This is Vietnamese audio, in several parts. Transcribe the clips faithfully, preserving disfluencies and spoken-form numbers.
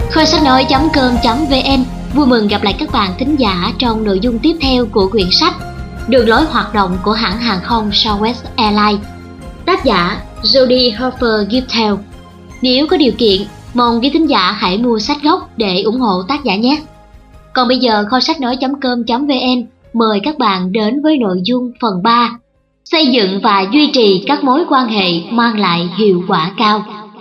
Kho sách nói chấm com chấm vn vui mừng gặp lại các bạn thính giả trong nội dung tiếp theo của quyển sách Đường lối hoạt động của hãng hàng không Southwest Airlines. Tác giả Jody Harper Giptel. Nếu có điều kiện, mong quý thính giả hãy mua sách gốc để ủng hộ tác giả nhé. Còn bây giờ kho sách nói chấm com chấm vn mời các bạn đến với nội dung phần ba: xây dựng và duy trì các mối quan hệ mang lại hiệu quả cao.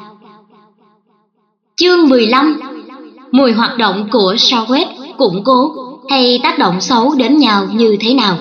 Chương mười lăm: mùi hoạt động của Southwest củng cố hay tác động xấu đến nhau như thế nào?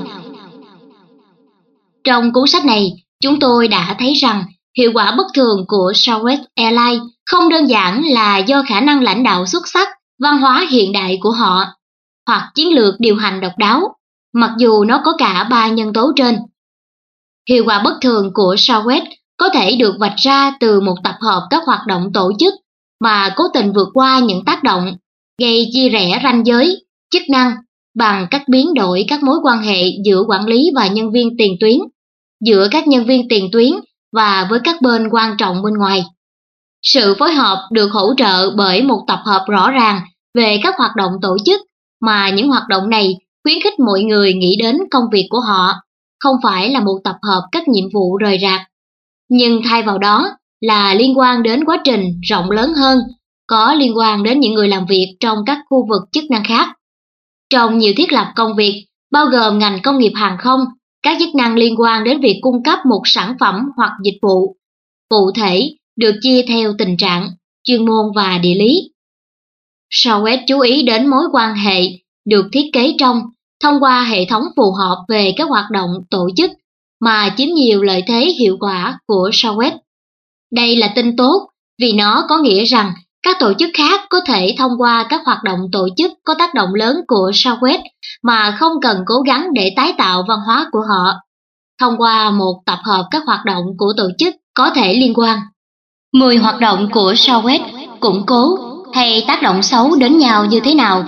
Trong cuốn sách này, chúng tôi đã thấy rằng hiệu quả bất thường của Southwest Airlines không đơn giản là do khả năng lãnh đạo xuất sắc, văn hóa hiện đại của họ, hoặc chiến lược điều hành độc đáo, mặc dù nó có cả ba nhân tố trên. Hiệu quả bất thường của Southwest có thể được vạch ra từ một tập hợp các hoạt động tổ chức mà cố tình vượt qua những tác động, gây chia rẽ ranh giới, chức năng bằng cách biến đổi các mối quan hệ giữa quản lý và nhân viên tiền tuyến, giữa các nhân viên tiền tuyến và với các bên quan trọng bên ngoài. Sự phối hợp được hỗ trợ bởi một tập hợp rõ ràng về các hoạt động tổ chức, mà những hoạt động này khuyến khích mọi người nghĩ đến công việc của họ, không phải là một tập hợp các nhiệm vụ rời rạc, nhưng thay vào đó là liên quan đến quá trình rộng lớn hơn, có liên quan đến những người làm việc trong các khu vực chức năng khác. Trong nhiều thiết lập công việc, bao gồm ngành công nghiệp hàng không, các chức năng liên quan đến việc cung cấp một sản phẩm hoặc dịch vụ, cụ thể được chia theo tình trạng, chuyên môn và địa lý. Southwest chú ý đến mối quan hệ được thiết kế trong, thông qua hệ thống phù hợp về các hoạt động tổ chức mà chiếm nhiều lợi thế hiệu quả của Southwest. Đây là tin tốt vì nó có nghĩa rằng các tổ chức khác có thể thông qua các hoạt động tổ chức có tác động lớn của Southwest mà không cần cố gắng để tái tạo văn hóa của họ, thông qua một tập hợp các hoạt động của tổ chức có thể liên quan. Mùi hoạt động của Southwest củng cố hay tác động xấu đến nhau như thế nào?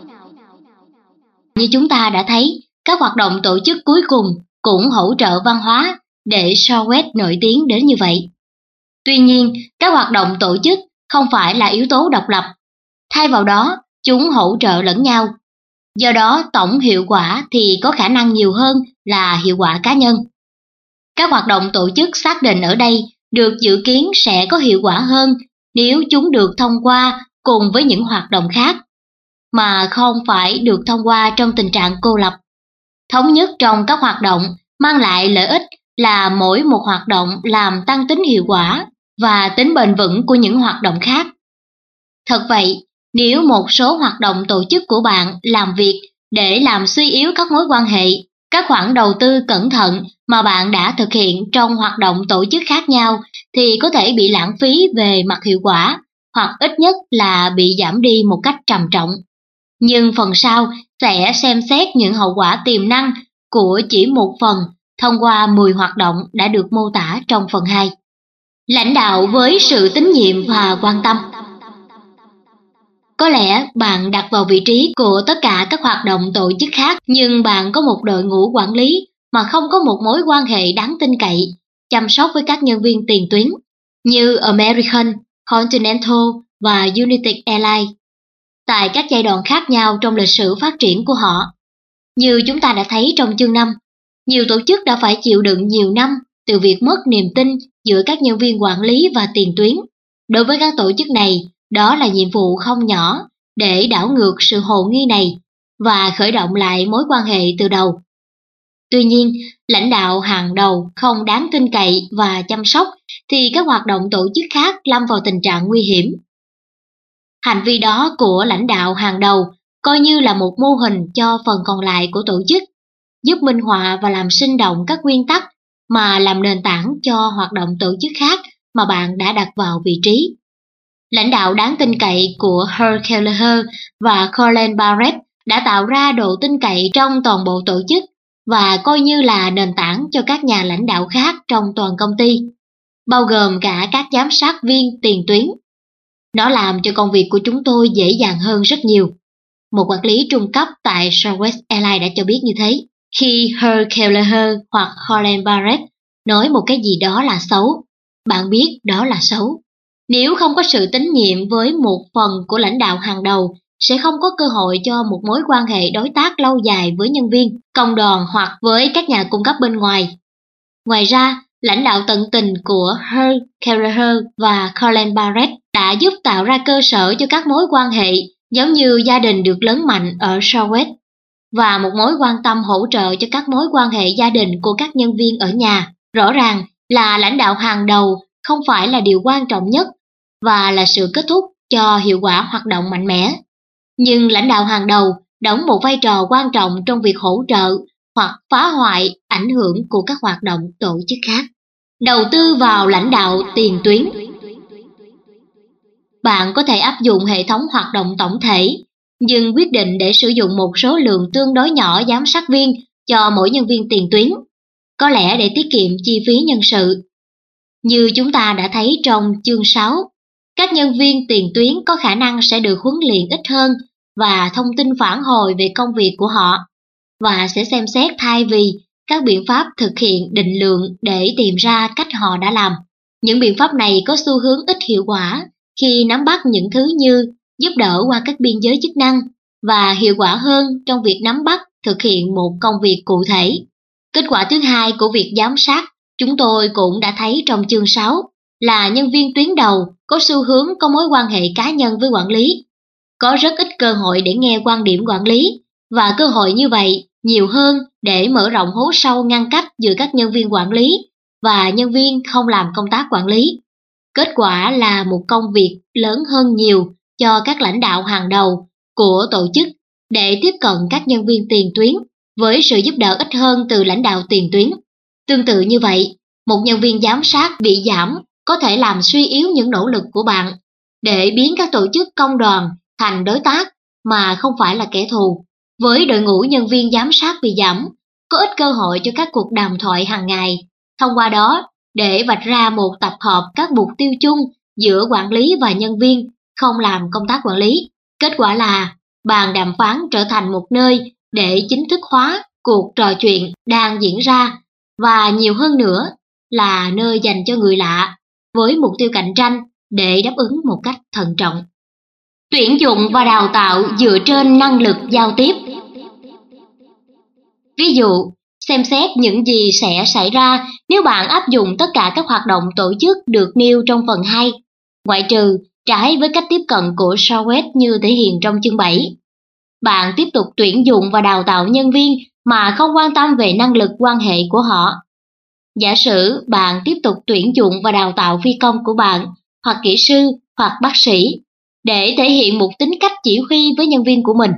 Như chúng ta đã thấy, các hoạt động tổ chức cuối cùng cũng hỗ trợ văn hóa để Southwest nổi tiếng đến như vậy. Tuy nhiên, các hoạt động tổ chức không phải là yếu tố độc lập. Thay vào đó, chúng hỗ trợ lẫn nhau. Do đó, tổng hiệu quả thì có khả năng nhiều hơn là hiệu quả cá nhân. Các hoạt động tổ chức xác định ở đây được dự kiến sẽ có hiệu quả hơn nếu chúng được thông qua cùng với những hoạt động khác, mà không phải được thông qua trong tình trạng cô lập. Thống nhất trong các hoạt động mang lại lợi ích là mỗi một hoạt động làm tăng tính hiệu quả và tính bền vững của những hoạt động khác. Thật vậy, nếu một số hoạt động tổ chức của bạn làm việc để làm suy yếu các mối quan hệ, các khoản đầu tư cẩn thận mà bạn đã thực hiện trong hoạt động tổ chức khác nhau thì có thể bị lãng phí về mặt hiệu quả, hoặc ít nhất là bị giảm đi một cách trầm trọng. Nhưng phần sau sẽ xem xét những hậu quả tiềm năng của chỉ một phần thông qua mười hoạt động đã được mô tả trong phần hai. Lãnh đạo với sự tín nhiệm và quan tâm. Có lẽ bạn đặt vào vị trí của tất cả các hoạt động tổ chức khác, nhưng bạn có một đội ngũ quản lý mà không có một mối quan hệ đáng tin cậy, chăm sóc với các nhân viên tiền tuyến như American, Continental và United Airlines tại các giai đoạn khác nhau trong lịch sử phát triển của họ. Như chúng ta đã thấy trong chương năm, nhiều tổ chức đã phải chịu đựng nhiều năm từ việc mất niềm tin giữa các nhân viên quản lý và tiền tuyến. Đối với các tổ chức này, đó là nhiệm vụ không nhỏ để đảo ngược sự hồ nghi này và khởi động lại mối quan hệ từ đầu. Tuy nhiên, lãnh đạo hàng đầu không đáng tin cậy và chăm sóc thì các hoạt động tổ chức khác lâm vào tình trạng nguy hiểm. Hành vi đó của lãnh đạo hàng đầu coi như là một mô hình cho phần còn lại của tổ chức, giúp minh họa và làm sinh động các nguyên tắc mà làm nền tảng cho hoạt động tổ chức khác mà bạn đã đặt vào vị trí. Lãnh đạo đáng tin cậy của Herb Kelleher và Colin Barrett đã tạo ra độ tin cậy trong toàn bộ tổ chức và coi như là nền tảng cho các nhà lãnh đạo khác trong toàn công ty, bao gồm cả các giám sát viên tiền tuyến. Nó làm cho công việc của chúng tôi dễ dàng hơn rất nhiều. Một quản lý trung cấp tại Southwest Airlines đã cho biết như thế. Khi Herb Kelleher hoặc Colin Barrett nói một cái gì đó là xấu, bạn biết đó là xấu. Nếu không có sự tín nhiệm với một phần của lãnh đạo hàng đầu, sẽ không có cơ hội cho một mối quan hệ đối tác lâu dài với nhân viên, công đoàn hoặc với các nhà cung cấp bên ngoài. Ngoài ra, lãnh đạo tận tình của Hugh Kelleher và Colin Barrett đã giúp tạo ra cơ sở cho các mối quan hệ giống như gia đình được lớn mạnh ở Southwest, và một mối quan tâm hỗ trợ cho các mối quan hệ gia đình của các nhân viên ở nhà. Rõ ràng là lãnh đạo hàng đầu không phải là điều quan trọng nhất và là sự kết thúc cho hiệu quả hoạt động mạnh mẽ. Nhưng lãnh đạo hàng đầu đóng một vai trò quan trọng trong việc hỗ trợ hoặc phá hoại ảnh hưởng của các hoạt động tổ chức khác. Đầu tư vào lãnh đạo tiền tuyến. Bạn có thể áp dụng hệ thống hoạt động tổng thể, nhưng quyết định để sử dụng một số lượng tương đối nhỏ giám sát viên cho mỗi nhân viên tiền tuyến, có lẽ để tiết kiệm chi phí nhân sự. Như chúng ta đã thấy trong chương sáu, các nhân viên tiền tuyến có khả năng sẽ được huấn luyện ít hơn và thông tin phản hồi về công việc của họ, và sẽ xem xét thay vì các biện pháp thực hiện định lượng để tìm ra cách họ đã làm. Những biện pháp này có xu hướng ít hiệu quả khi nắm bắt những thứ như giúp đỡ qua các biên giới chức năng và hiệu quả hơn trong việc nắm bắt thực hiện một công việc cụ thể. Kết quả thứ hai của việc giám sát chúng tôi cũng đã thấy trong chương sáu là nhân viên tuyến đầu có xu hướng có mối quan hệ cá nhân với quản lý. Có rất ít cơ hội để nghe quan điểm quản lý, và cơ hội như vậy nhiều hơn để mở rộng hố sâu ngăn cách giữa các nhân viên quản lý và nhân viên không làm công tác quản lý. Kết quả là một công việc lớn hơn nhiều cho các lãnh đạo hàng đầu của tổ chức để tiếp cận các nhân viên tiền tuyến với sự giúp đỡ ít hơn từ lãnh đạo tiền tuyến. Tương tự như vậy, một nhân viên giám sát bị giảm có thể làm suy yếu những nỗ lực của bạn để biến các tổ chức công đoàn thành đối tác mà không phải là kẻ thù. Với đội ngũ nhân viên giám sát bị giảm, có ít cơ hội cho các cuộc đàm thoại hàng ngày, thông qua đó để vạch ra một tập hợp các mục tiêu chung giữa quản lý và nhân viên không làm công tác quản lý. Kết quả là bàn đàm phán trở thành một nơi để chính thức hóa cuộc trò chuyện đang diễn ra, và nhiều hơn nữa là nơi dành cho người lạ với mục tiêu cạnh tranh để đáp ứng một cách thận trọng. Tuyển dụng và đào tạo dựa trên năng lực giao tiếp. Ví dụ, xem xét những gì sẽ xảy ra nếu bạn áp dụng tất cả các hoạt động tổ chức được nêu trong phần hai, ngoại trừ trái với cách tiếp cận của Southwest như thể hiện trong chương bảy. Bạn tiếp tục tuyển dụng và đào tạo nhân viên mà không quan tâm về năng lực quan hệ của họ. Giả sử bạn tiếp tục tuyển dụng và đào tạo phi công của bạn, hoặc kỹ sư, hoặc bác sĩ, để thể hiện một tính cách chỉ huy với nhân viên của mình.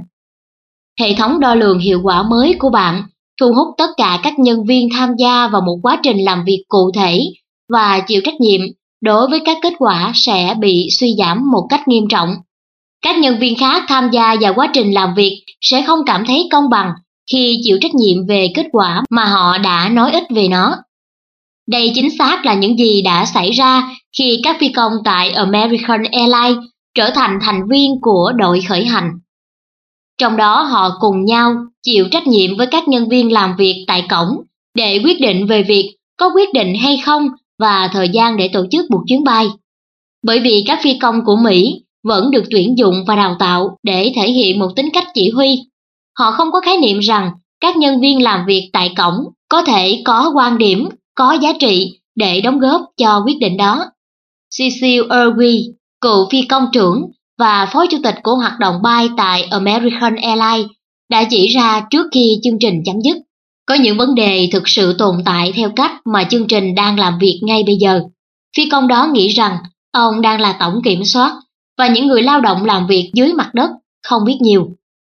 Hệ thống đo lường hiệu quả mới của bạn thu hút tất cả các nhân viên tham gia vào một quá trình làm việc cụ thể và chịu trách nhiệm đối với các kết quả sẽ bị suy giảm một cách nghiêm trọng. Các nhân viên khác tham gia vào quá trình làm việc sẽ không cảm thấy công bằng khi chịu trách nhiệm về kết quả mà họ đã nói ít về nó. Đây chính xác là những gì đã xảy ra khi các phi công tại American Airlines trở thành thành viên của đội khởi hành. Trong đó họ cùng nhau chịu trách nhiệm với các nhân viên làm việc tại cổng để quyết định về việc có quyết định hay không và thời gian để tổ chức một chuyến bay. Bởi vì các phi công của Mỹ vẫn được tuyển dụng và đào tạo để thể hiện một tính cách chỉ huy, họ không có khái niệm rằng các nhân viên làm việc tại cổng có thể có quan điểm, có giá trị để đóng góp cho quyết định đó. Cecil Irwin, cựu phi công trưởng và phó chủ tịch của hoạt động bay tại American Airlines, đã chỉ ra trước khi chương trình chấm dứt. Có những vấn đề thực sự tồn tại theo cách mà chương trình đang làm việc ngay bây giờ. Phi công đó nghĩ rằng ông đang là tổng kiểm soát và những người lao động làm việc dưới mặt đất không biết nhiều.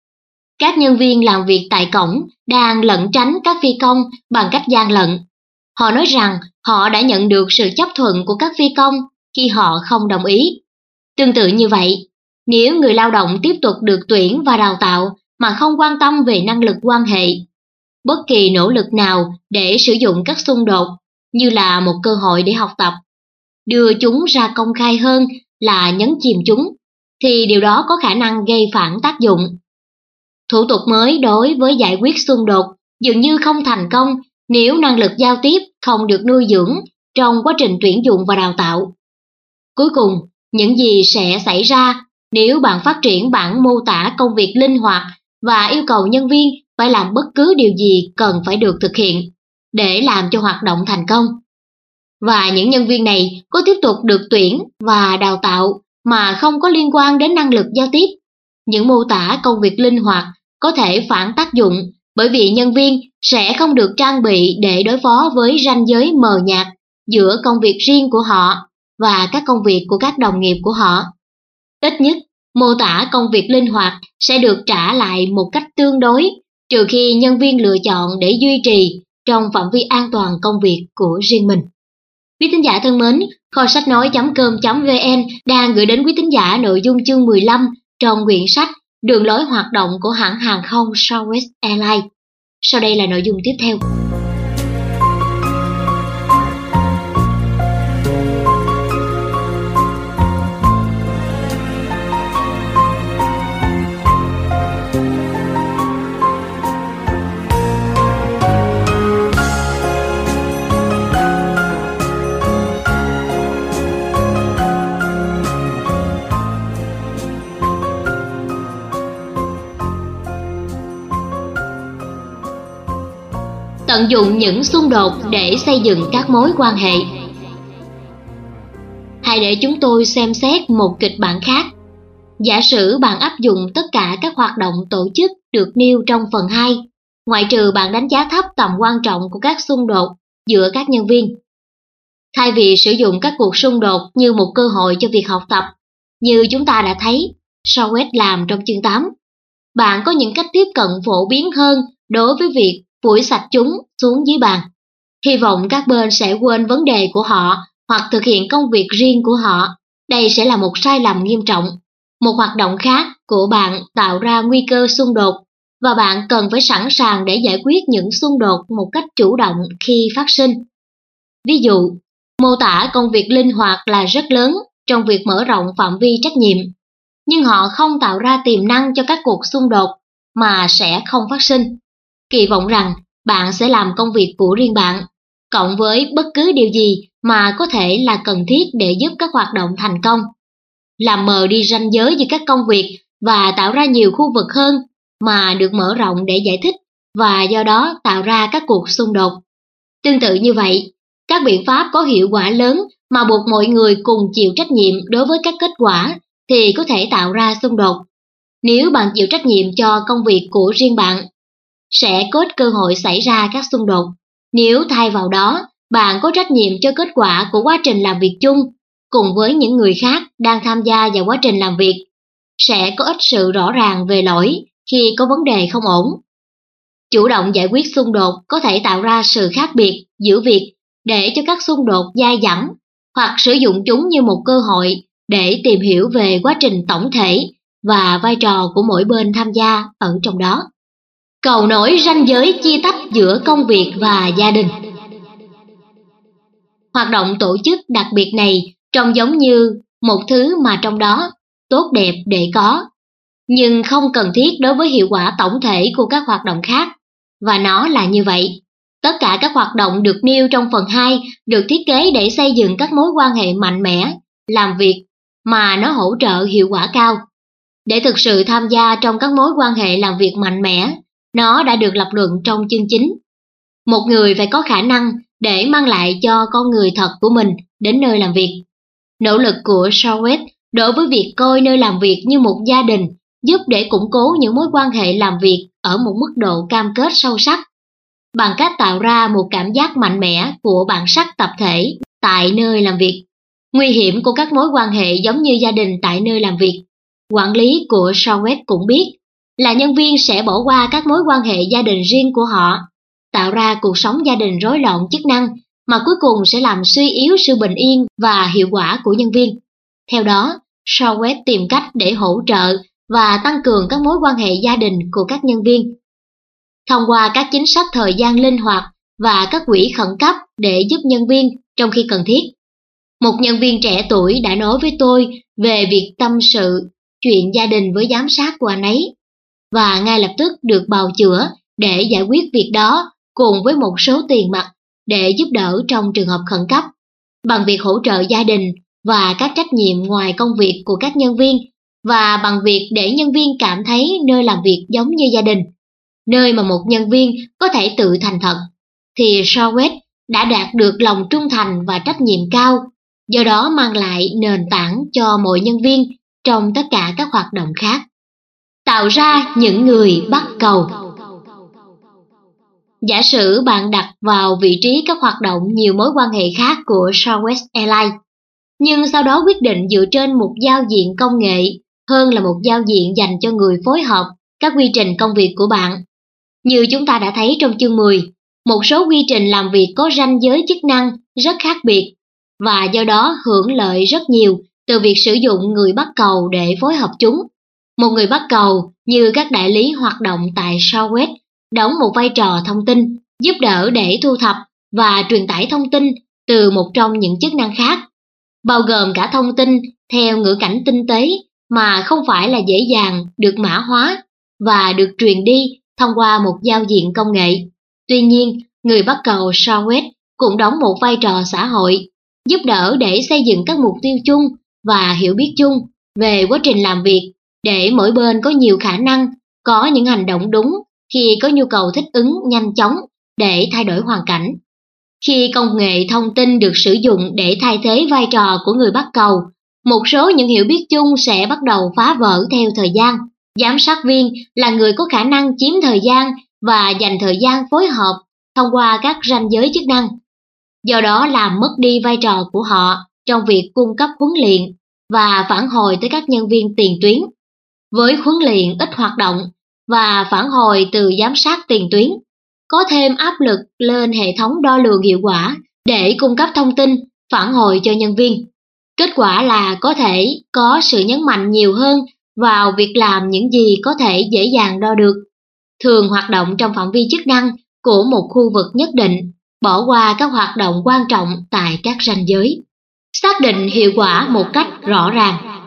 Các nhân viên làm việc tại cổng đang lẩn tránh các phi công bằng cách gian lận. Họ nói rằng họ đã nhận được sự chấp thuận của các phi công khi họ không đồng ý. Tương tự như vậy, nếu người lao động tiếp tục được tuyển và đào tạo mà không quan tâm về năng lực quan hệ, bất kỳ nỗ lực nào để sử dụng các xung đột như là một cơ hội để học tập, đưa chúng ra công khai hơn là nhấn chìm chúng, thì điều đó có khả năng gây phản tác dụng. Thủ tục mới đối với giải quyết xung đột dường như không thành công nếu năng lực giao tiếp không được nuôi dưỡng trong quá trình tuyển dụng và đào tạo. Cuối cùng, những gì sẽ xảy ra nếu bạn phát triển bản mô tả công việc linh hoạt và yêu cầu nhân viên phải làm bất cứ điều gì cần phải được thực hiện để làm cho hoạt động thành công. Và những nhân viên này có tiếp tục được tuyển và đào tạo mà không có liên quan đến năng lực giao tiếp. Những mô tả công việc linh hoạt có thể phản tác dụng bởi vì nhân viên sẽ không được trang bị để đối phó với ranh giới mờ nhạt giữa công việc riêng của họ và các công việc của các đồng nghiệp của họ. Ít nhất, mô tả công việc linh hoạt sẽ được trả lại một cách tương đối, trừ khi nhân viên lựa chọn để duy trì trong phạm vi an toàn công việc của riêng mình. Quý thính giả thân mến, kho sách nói chấm com chấm vn đang gửi đến quý thính giả nội dung chương mười lăm trong quyển sách Đường lối hoạt động của hãng hàng không Southwest Airlines. Sau đây là nội dung tiếp theo. Tận dụng những xung đột để xây dựng các mối quan hệ. Hãy để chúng tôi xem xét một kịch bản khác. Giả sử bạn áp dụng tất cả các hoạt động tổ chức được nêu trong phần hai, ngoại trừ bạn đánh giá thấp tầm quan trọng của các xung đột giữa các nhân viên. Thay vì sử dụng các cuộc xung đột như một cơ hội cho việc học tập, như chúng ta đã thấy Southwest làm trong chương tám, bạn có những cách tiếp cận phổ biến hơn đối với việc phủi sạch chúng xuống dưới bàn. Hy vọng các bên sẽ quên vấn đề của họ hoặc thực hiện công việc riêng của họ. Đây sẽ là một sai lầm nghiêm trọng. Một hoạt động khác của bạn tạo ra nguy cơ xung đột và bạn cần phải sẵn sàng để giải quyết những xung đột một cách chủ động khi phát sinh. Ví dụ, mô tả công việc linh hoạt là rất lớn trong việc mở rộng phạm vi trách nhiệm, nhưng họ không tạo ra tiềm năng cho các cuộc xung đột mà sẽ không phát sinh. Kỳ vọng rằng bạn sẽ làm công việc của riêng bạn, cộng với bất cứ điều gì mà có thể là cần thiết để giúp các hoạt động thành công. Làm mờ đi ranh giới giữa các công việc và tạo ra nhiều khu vực hơn mà được mở rộng để giải thích và do đó tạo ra các cuộc xung đột. Tương tự như vậy, các biện pháp có hiệu quả lớn mà buộc mọi người cùng chịu trách nhiệm đối với các kết quả thì có thể tạo ra xung đột. Nếu bạn chịu trách nhiệm cho công việc của riêng bạn, sẽ có ít cơ hội xảy ra các xung đột. Nếu thay vào đó, bạn có trách nhiệm cho kết quả của quá trình làm việc chung cùng với những người khác đang tham gia vào quá trình làm việc, sẽ có ít sự rõ ràng về lỗi khi có vấn đề không ổn. Chủ động giải quyết xung đột có thể tạo ra sự khác biệt giữa việc để cho các xung đột dai dẳng hoặc sử dụng chúng như một cơ hội để tìm hiểu về quá trình tổng thể và vai trò của mỗi bên tham gia ở trong đó. Cầu nối ranh giới chia tách giữa công việc và gia đình. Hoạt động tổ chức đặc biệt này trông giống như một thứ mà trong đó tốt đẹp để có, nhưng không cần thiết đối với hiệu quả tổng thể của các hoạt động khác. Và nó là như vậy. Tất cả các hoạt động được nêu trong phần hai được thiết kế để xây dựng các mối quan hệ mạnh mẽ, làm việc mà nó hỗ trợ hiệu quả cao. Để thực sự tham gia trong các mối quan hệ làm việc mạnh mẽ, nó đã được lập luận trong chương chính. Một người phải có khả năng để mang lại cho con người thật của mình đến nơi làm việc. Nỗ lực của Southwest đối với việc coi nơi làm việc như một gia đình giúp để củng cố những mối quan hệ làm việc ở một mức độ cam kết sâu sắc, bằng cách tạo ra một cảm giác mạnh mẽ của bản sắc tập thể tại nơi làm việc. Nguy hiểm của các mối quan hệ giống như gia đình tại nơi làm việc. Quản lý của Southwest cũng biết là nhân viên sẽ bỏ qua các mối quan hệ gia đình riêng của họ, tạo ra cuộc sống gia đình rối loạn chức năng mà cuối cùng sẽ làm suy yếu sự bình yên và hiệu quả của nhân viên. Theo đó, Southwest tìm cách để hỗ trợ và tăng cường các mối quan hệ gia đình của các nhân viên thông qua các chính sách thời gian linh hoạt và các quỹ khẩn cấp để giúp nhân viên trong khi cần thiết. Một nhân viên trẻ tuổi đã nói với tôi về việc tâm sự chuyện gia đình với giám sát của anh ấy, và ngay lập tức được bào chữa để giải quyết việc đó cùng với một số tiền mặt để giúp đỡ trong trường hợp khẩn cấp. Bằng việc hỗ trợ gia đình và các trách nhiệm ngoài công việc của các nhân viên, và bằng việc để nhân viên cảm thấy nơi làm việc giống như gia đình, nơi mà một nhân viên có thể tự thành thật, thì Southwest đã đạt được lòng trung thành và trách nhiệm cao, do đó mang lại nền tảng cho mọi nhân viên trong tất cả các hoạt động khác. Tạo ra những người bắt cầu. Giả sử bạn đặt vào vị trí các hoạt động nhiều mối quan hệ khác của Southwest Airlines, nhưng sau đó quyết định dựa trên một giao diện công nghệ hơn là một giao diện dành cho người phối hợp các quy trình công việc của bạn. Như chúng ta đã thấy trong chương mười, một số quy trình làm việc có ranh giới chức năng rất khác biệt và do đó hưởng lợi rất nhiều từ việc sử dụng người bắt cầu để phối hợp chúng. Một người bắt cầu như các đại lý hoạt động tại Southwest đóng một vai trò thông tin, giúp đỡ để thu thập và truyền tải thông tin từ một trong những chức năng khác, bao gồm cả thông tin theo ngữ cảnh tinh tế mà không phải là dễ dàng được mã hóa và được truyền đi thông qua một giao diện công nghệ. Tuy nhiên, người bắt cầu Southwest cũng đóng một vai trò xã hội, giúp đỡ để xây dựng các mục tiêu chung và hiểu biết chung về quá trình làm việc để mỗi bên có nhiều khả năng có những hành động đúng khi có nhu cầu thích ứng nhanh chóng để thay đổi hoàn cảnh. Khi công nghệ thông tin được sử dụng để thay thế vai trò của người bắt cầu, một số những hiểu biết chung sẽ bắt đầu phá vỡ theo thời gian. Giám sát viên là người có khả năng chiếm thời gian và dành thời gian phối hợp thông qua các ranh giới chức năng, do đó làm mất đi vai trò của họ trong việc cung cấp huấn luyện và phản hồi tới các nhân viên tiền tuyến. Với huấn luyện ít hoạt động và phản hồi từ giám sát tiền tuyến, có thêm áp lực lên hệ thống đo lường hiệu quả để cung cấp thông tin, phản hồi cho nhân viên. Kết quả là có thể có sự nhấn mạnh nhiều hơn vào việc làm những gì có thể dễ dàng đo được, thường hoạt động trong phạm vi chức năng của một khu vực nhất định, bỏ qua các hoạt động quan trọng tại các ranh giới. Xác định hiệu quả một cách rõ ràng.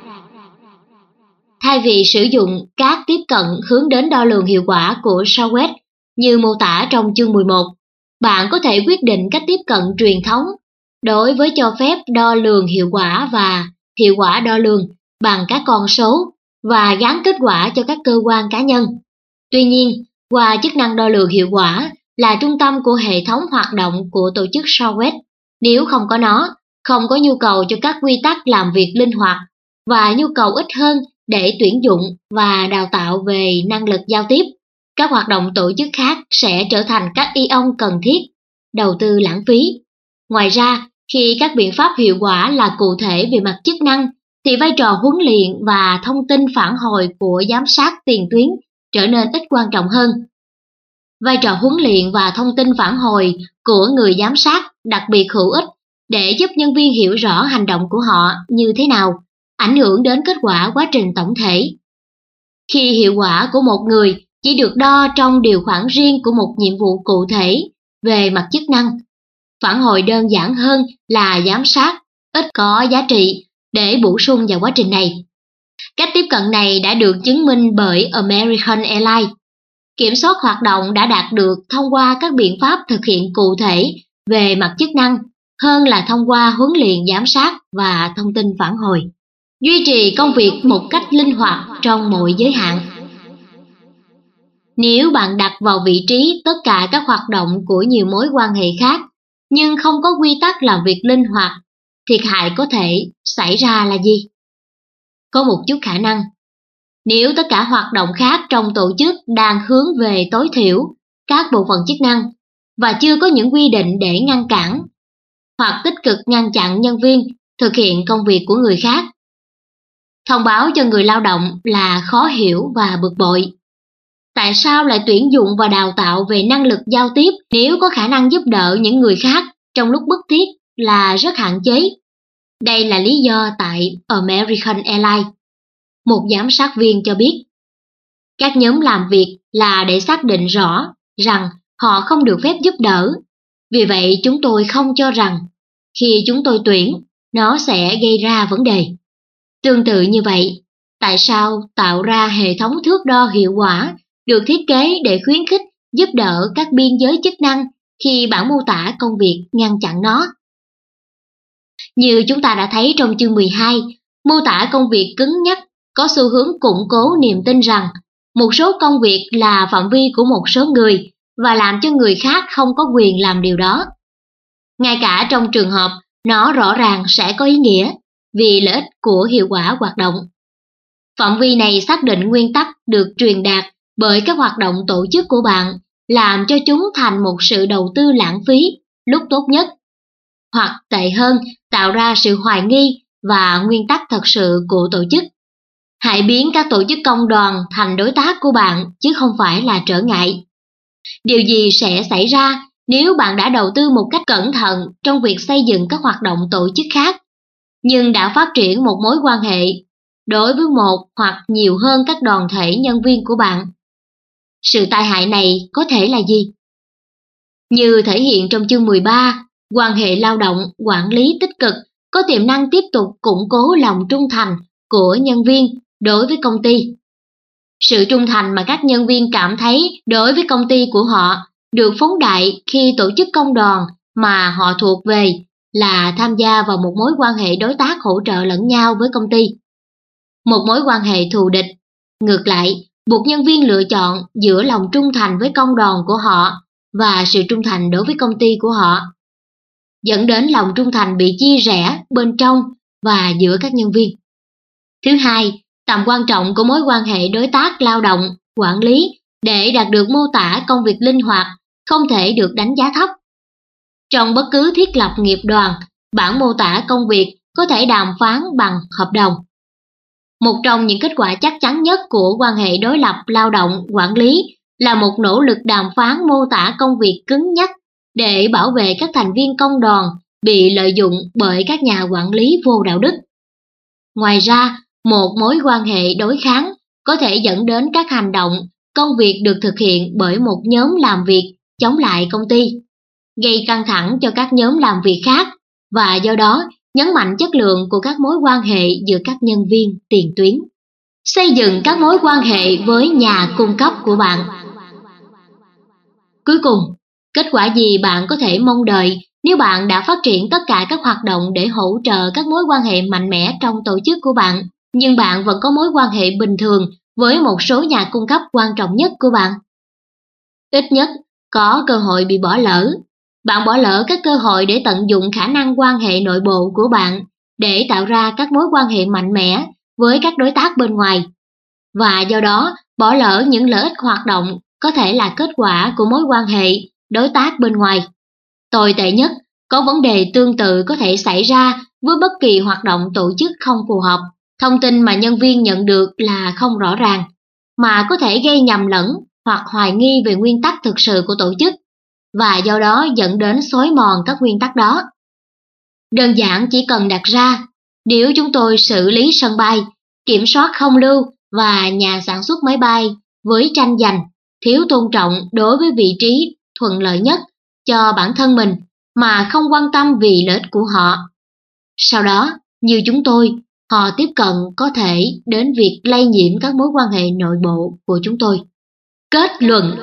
Thay vì sử dụng các tiếp cận hướng đến đo lường hiệu quả của Southwest như mô tả trong chương mười một, bạn có thể quyết định cách tiếp cận truyền thống đối với cho phép đo lường hiệu quả và hiệu quả đo lường bằng các con số và gắn kết quả cho các cơ quan cá nhân. Tuy nhiên, qua chức năng đo lường hiệu quả là trung tâm của hệ thống hoạt động của tổ chức Southwest, nếu không có nó, không có nhu cầu cho các quy tắc làm việc linh hoạt và nhu cầu ít hơn để tuyển dụng và đào tạo về năng lực giao tiếp, các hoạt động tổ chức khác sẽ trở thành các ion cần thiết, đầu tư lãng phí. Ngoài ra, khi các biện pháp hiệu quả là cụ thể về mặt chức năng, thì vai trò huấn luyện và thông tin phản hồi của giám sát tiền tuyến trở nên ít quan trọng hơn. Vai trò huấn luyện và thông tin phản hồi của người giám sát đặc biệt hữu ích để giúp nhân viên hiểu rõ hành động của họ như thế nào, ảnh hưởng đến kết quả quá trình tổng thể. Khi hiệu quả của một người chỉ được đo trong điều khoản riêng của một nhiệm vụ cụ thể về mặt chức năng, phản hồi đơn giản hơn là giám sát ít có giá trị để bổ sung vào quá trình này. Cách tiếp cận này đã được chứng minh bởi American Airlines. Kiểm soát hoạt động đã đạt được thông qua các biện pháp thực hiện cụ thể về mặt chức năng hơn là thông qua huấn luyện giám sát và thông tin phản hồi. Duy trì công việc một cách linh hoạt trong mọi giới hạn. Nếu bạn đặt vào vị trí tất cả các hoạt động của nhiều mối quan hệ khác, nhưng không có quy tắc làm việc linh hoạt, thiệt hại có thể xảy ra là gì? Có một chút khả năng. Nếu tất cả hoạt động khác trong tổ chức đang hướng về tối thiểu các bộ phận chức năng và chưa có những quy định để ngăn cản hoặc tích cực ngăn chặn nhân viên thực hiện công việc của người khác, thông báo cho người lao động là khó hiểu và bực bội. Tại sao lại tuyển dụng và đào tạo về năng lực giao tiếp nếu có khả năng giúp đỡ những người khác trong lúc bức thiết là rất hạn chế? Đây là lý do tại American Airlines. Một giám sát viên cho biết, các nhóm làm việc là để xác định rõ rằng họ không được phép giúp đỡ. Vì vậy chúng tôi không cho rằng khi chúng tôi tuyển, nó sẽ gây ra vấn đề. Tương tự như vậy, tại sao tạo ra hệ thống thước đo hiệu quả được thiết kế để khuyến khích giúp đỡ các biên giới chức năng khi bản mô tả công việc ngăn chặn nó? Như chúng ta đã thấy trong chương mười hai, mô tả công việc cứng nhắc có xu hướng củng cố niềm tin rằng một số công việc là phạm vi của một số người và làm cho người khác không có quyền làm điều đó. Ngay cả trong trường hợp nó rõ ràng sẽ có ý nghĩa vì lợi ích của hiệu quả hoạt động. Phạm vi này xác định nguyên tắc được truyền đạt bởi các hoạt động tổ chức của bạn, làm cho chúng thành một sự đầu tư lãng phí lúc tốt nhất, hoặc tệ hơn, tạo ra sự hoài nghi và nguyên tắc thật sự của tổ chức. Hãy biến các tổ chức công đoàn thành đối tác của bạn chứ không phải là trở ngại. Điều gì sẽ xảy ra nếu bạn đã đầu tư một cách cẩn thận trong việc xây dựng các hoạt động tổ chức khác, nhưng đã phát triển một mối quan hệ đối với một hoặc nhiều hơn các đoàn thể nhân viên của bạn? Sự tai hại này có thể là gì? Như thể hiện trong chương mười ba, quan hệ lao động, quản lý tích cực có tiềm năng tiếp tục củng cố lòng trung thành của nhân viên đối với công ty. Sự trung thành mà các nhân viên cảm thấy đối với công ty của họ được phóng đại khi tổ chức công đoàn mà họ thuộc về là tham gia vào một mối quan hệ đối tác hỗ trợ lẫn nhau với công ty. Một mối quan hệ thù địch, ngược lại, buộc nhân viên lựa chọn giữa lòng trung thành với công đoàn của họ và sự trung thành đối với công ty của họ, dẫn đến lòng trung thành bị chia rẽ bên trong và giữa các nhân viên. Thứ hai, tầm quan trọng của mối quan hệ đối tác lao động, quản lý để đạt được mô tả công việc linh hoạt không thể được đánh giá thấp. Trong bất cứ thiết lập nghiệp đoàn, bản mô tả công việc có thể đàm phán bằng hợp đồng. Một trong những kết quả chắc chắn nhất của quan hệ đối lập lao động, quản lý là một nỗ lực đàm phán mô tả công việc cứng nhắc để bảo vệ các thành viên công đoàn bị lợi dụng bởi các nhà quản lý vô đạo đức. Ngoài ra, một mối quan hệ đối kháng có thể dẫn đến các hành động, công việc được thực hiện bởi một nhóm làm việc chống lại công ty, gây căng thẳng cho các nhóm làm việc khác và do đó nhấn mạnh chất lượng của các mối quan hệ giữa các nhân viên tiền tuyến. Xây dựng các mối quan hệ với nhà cung cấp của bạn. Cuối cùng, kết quả gì bạn có thể mong đợi nếu bạn đã phát triển tất cả các hoạt động để hỗ trợ các mối quan hệ mạnh mẽ trong tổ chức của bạn, nhưng bạn vẫn có mối quan hệ bình thường với một số nhà cung cấp quan trọng nhất của bạn? Ít nhất, có cơ hội bị bỏ lỡ. Bạn bỏ lỡ các cơ hội để tận dụng khả năng quan hệ nội bộ của bạn để tạo ra các mối quan hệ mạnh mẽ với các đối tác bên ngoài. Và do đó, bỏ lỡ những lợi ích hoạt động có thể là kết quả của mối quan hệ đối tác bên ngoài. Tồi tệ nhất, có vấn đề tương tự có thể xảy ra với bất kỳ hoạt động tổ chức không phù hợp. Thông tin mà nhân viên nhận được là không rõ ràng, mà có thể gây nhầm lẫn hoặc hoài nghi về nguyên tắc thực sự của tổ chức, và do đó dẫn đến xói mòn các nguyên tắc đó. Đơn giản chỉ cần đặt ra, nếu chúng tôi xử lý sân bay, kiểm soát không lưu và nhà sản xuất máy bay với tranh giành, thiếu tôn trọng đối với vị trí thuận lợi nhất cho bản thân mình mà không quan tâm vì lợi ích của họ. Sau đó, như chúng tôi, họ tiếp cận có thể đến việc lây nhiễm các mối quan hệ nội bộ của chúng tôi. Kết luận: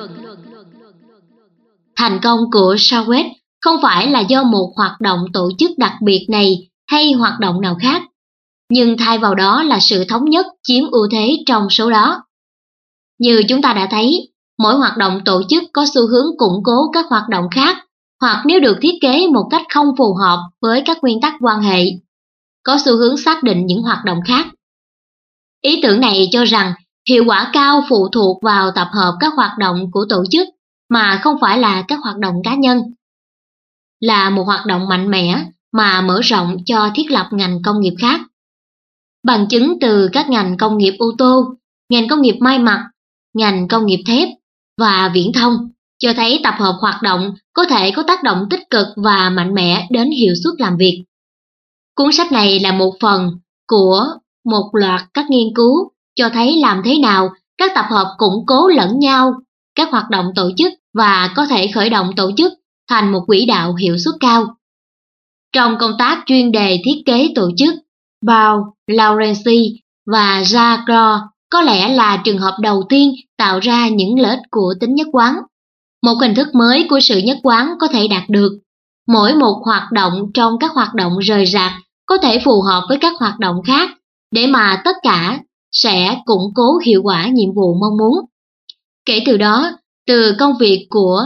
thành công của Southwest không phải là do một hoạt động tổ chức đặc biệt này hay hoạt động nào khác, nhưng thay vào đó là sự thống nhất chiếm ưu thế trong số đó. Như chúng ta đã thấy, mỗi hoạt động tổ chức có xu hướng củng cố các hoạt động khác, hoặc nếu được thiết kế một cách không phù hợp với các nguyên tắc quan hệ, có xu hướng xác định những hoạt động khác. Ý tưởng này cho rằng hiệu quả cao phụ thuộc vào tập hợp các hoạt động của tổ chức mà không phải là các hoạt động cá nhân. Là một hoạt động mạnh mẽ mà mở rộng cho thiết lập ngành công nghiệp khác. Bằng chứng từ các ngành công nghiệp ô tô, ngành công nghiệp may mặc, ngành công nghiệp thép và viễn thông cho thấy tập hợp hoạt động có thể có tác động tích cực và mạnh mẽ đến hiệu suất làm việc. Cuốn sách này là một phần của một loạt các nghiên cứu cho thấy làm thế nào các tập hợp củng cố lẫn nhau, các hoạt động tổ chức và có thể khởi động tổ chức thành một quỹ đạo hiệu suất cao. Trong công tác chuyên đề thiết kế tổ chức, Paul Lawrence và Jack Ross có lẽ là trường hợp đầu tiên tạo ra những lợi ích của tính nhất quán. Một hình thức mới của sự nhất quán có thể đạt được, mỗi một hoạt động trong các hoạt động rời rạc có thể phù hợp với các hoạt động khác để mà tất cả sẽ củng cố hiệu quả nhiệm vụ mong muốn. Kể từ đó, từ công việc của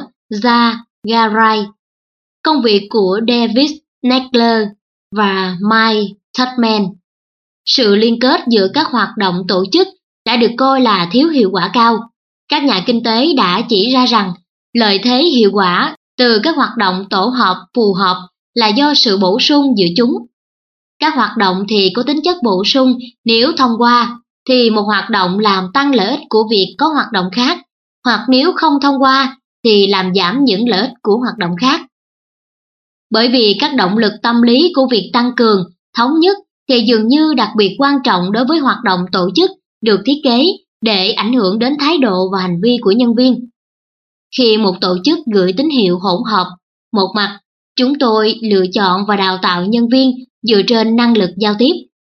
Zagarai, công việc của David Nagler và Mike Tuchman, sự liên kết giữa các hoạt động tổ chức đã được coi là thiếu hiệu quả cao. Các nhà kinh tế đã chỉ ra rằng lợi thế hiệu quả từ các hoạt động tổ hợp phù hợp là do sự bổ sung giữa chúng. Các hoạt động thì có tính chất bổ sung, nếu thông qua thì một hoạt động làm tăng lợi ích của việc có hoạt động khác, hoặc nếu không thông qua thì làm giảm những lợi ích của hoạt động khác. Bởi vì các động lực tâm lý của việc tăng cường, thống nhất thì dường như đặc biệt quan trọng đối với hoạt động tổ chức được thiết kế để ảnh hưởng đến thái độ và hành vi của nhân viên. Khi một tổ chức gửi tín hiệu hỗn hợp, một mặt, chúng tôi lựa chọn và đào tạo nhân viên dựa trên năng lực giao tiếp.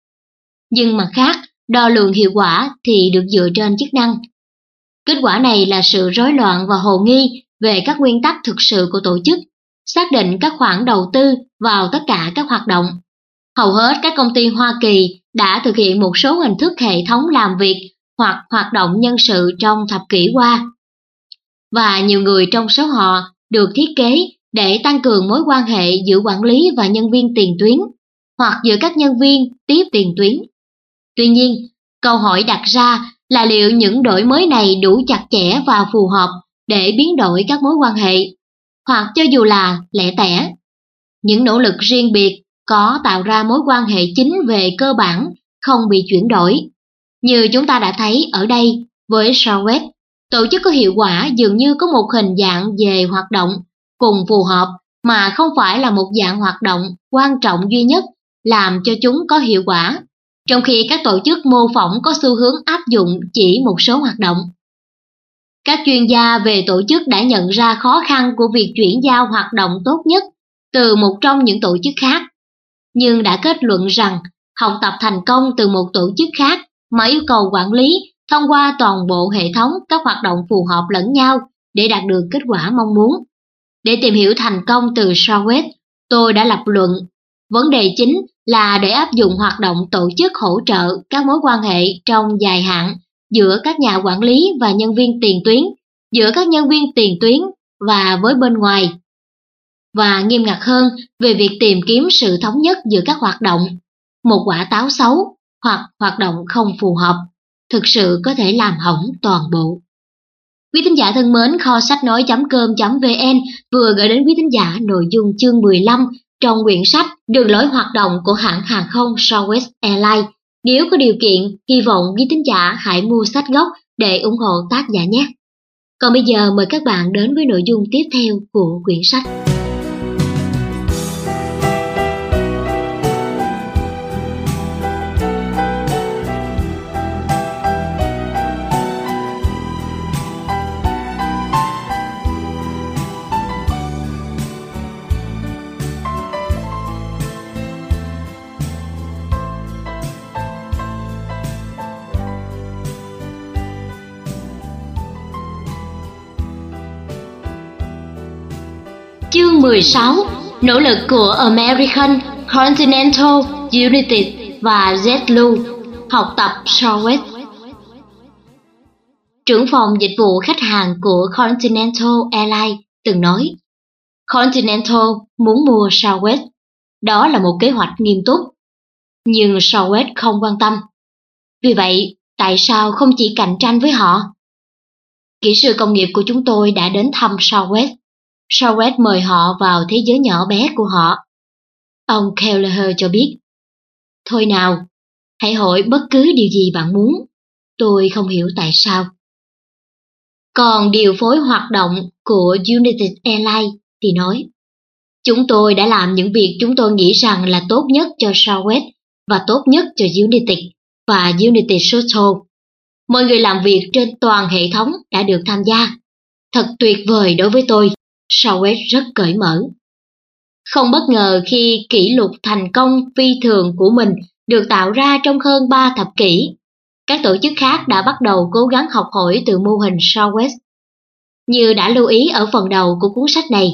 Nhưng mặt khác, đo lường hiệu quả thì được dựa trên chức năng. Kết quả này là sự rối loạn và hồ nghi về các nguyên tắc thực sự của tổ chức, xác định các khoản đầu tư vào tất cả các hoạt động. Hầu hết các công ty Hoa Kỳ đã thực hiện một số hình thức hệ thống làm việc hoặc hoạt động nhân sự trong thập kỷ qua. Và nhiều người trong số họ được thiết kế để tăng cường mối quan hệ giữa quản lý và nhân viên tiền tuyến, hoặc giữa các nhân viên tiếp tiền tuyến. Tuy nhiên, câu hỏi đặt ra là liệu những đổi mới này đủ chặt chẽ và phù hợp để biến đổi các mối quan hệ, hoặc cho dù là lẻ tẻ. Những nỗ lực riêng biệt có tạo ra mối quan hệ chính về cơ bản không bị chuyển đổi. Như chúng ta đã thấy ở đây với Southwest, tổ chức có hiệu quả dường như có một hình dạng về hoạt động cùng phù hợp mà không phải là một dạng hoạt động quan trọng duy nhất làm cho chúng có hiệu quả, trong khi các tổ chức mô phỏng có xu hướng áp dụng chỉ một số hoạt động. Các chuyên gia về tổ chức đã nhận ra khó khăn của việc chuyển giao hoạt động tốt nhất từ một trong những tổ chức khác, nhưng đã kết luận rằng học tập thành công từ một tổ chức khác mà yêu cầu quản lý thông qua toàn bộ hệ thống các hoạt động phù hợp lẫn nhau để đạt được kết quả mong muốn. Để tìm hiểu thành công từ Southwest, tôi đã lập luận, vấn đề chính là để áp dụng hoạt động tổ chức hỗ trợ các mối quan hệ trong dài hạn giữa các nhà quản lý và nhân viên tiền tuyến, giữa các nhân viên tiền tuyến và với bên ngoài. Và nghiêm ngặt hơn về việc tìm kiếm sự thống nhất giữa các hoạt động, một quả táo xấu hoặc hoạt động không phù hợp thực sự có thể làm hỏng toàn bộ. Quý thính giả thân mến, kho sách nói chấm com chấm vn vừa gửi đến quý thính giả nội dung chương mười lăm trong quyển sách Đường lối hoạt động của hãng hàng không Southwest Airlines. Nếu có điều kiện, hy vọng quý thính giả hãy mua sách gốc để ủng hộ tác giả nhé. Còn bây giờ mời các bạn đến với nội dung tiếp theo của quyển sách. Chương mười sáu. Nỗ lực của American, Continental, United và JetBlue, học tập Southwest. Trưởng phòng dịch vụ khách hàng của Continental Airlines từng nói, Continental muốn mua Southwest. Đó là một kế hoạch nghiêm túc. Nhưng Southwest không quan tâm. Vì vậy, tại sao không chỉ cạnh tranh với họ? Kỹ sư công nghiệp của chúng tôi đã đến thăm Southwest. Southwest mời họ vào thế giới nhỏ bé của họ. Ông Kelleher cho biết, thôi nào, hãy hỏi bất cứ điều gì bạn muốn. Tôi không hiểu tại sao. Còn điều phối hoạt động của United Airlines thì nói, chúng tôi đã làm những việc chúng tôi nghĩ rằng là tốt nhất cho Southwest và tốt nhất cho United và United Shuttle. Mọi người làm việc trên toàn hệ thống đã được tham gia. Thật tuyệt vời đối với tôi. Southwest rất cởi mở. Không bất ngờ khi kỷ lục thành công phi thường của mình được tạo ra trong hơn ba thập kỷ, các tổ chức khác đã bắt đầu cố gắng học hỏi từ mô hình Southwest. Như đã lưu ý ở phần đầu của cuốn sách này,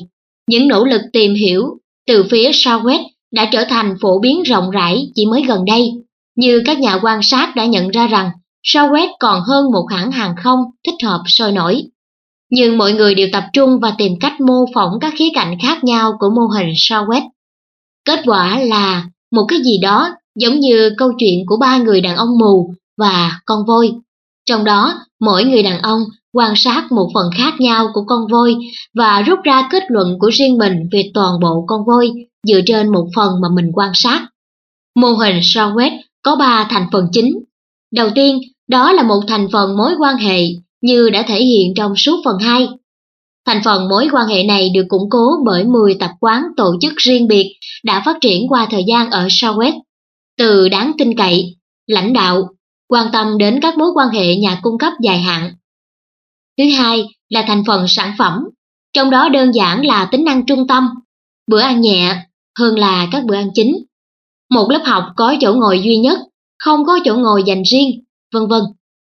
Những nỗ lực tìm hiểu từ phía Southwest đã trở thành phổ biến rộng rãi chỉ mới gần đây, như các nhà quan sát đã nhận ra rằng Southwest còn hơn một hãng hàng không thích hợp sôi nổi. Nhưng mọi người đều tập trung và tìm cách mô phỏng các khía cạnh khác nhau của mô hình Southwest. Kết quả là một cái gì đó giống như câu chuyện của ba người đàn ông mù và con voi. Trong đó, mỗi người đàn ông quan sát một phần khác nhau của con voi và rút ra kết luận của riêng mình về toàn bộ con voi dựa trên một phần mà mình quan sát. Mô hình Southwest có ba thành phần chính. Đầu tiên, đó là một thành phần mối quan hệ như đã thể hiện trong suốt phần hai. Thành phần mối quan hệ này được củng cố bởi mười tập quán tổ chức riêng biệt đã phát triển qua thời gian ở Southwest, từ đáng tin cậy, lãnh đạo, quan tâm đến các mối quan hệ nhà cung cấp dài hạn. Thứ hai là thành phần sản phẩm, trong đó đơn giản là tính năng trung tâm, bữa ăn nhẹ hơn là các bữa ăn chính. Một lớp học có chỗ ngồi duy nhất, không có chỗ ngồi dành riêng, vân vân.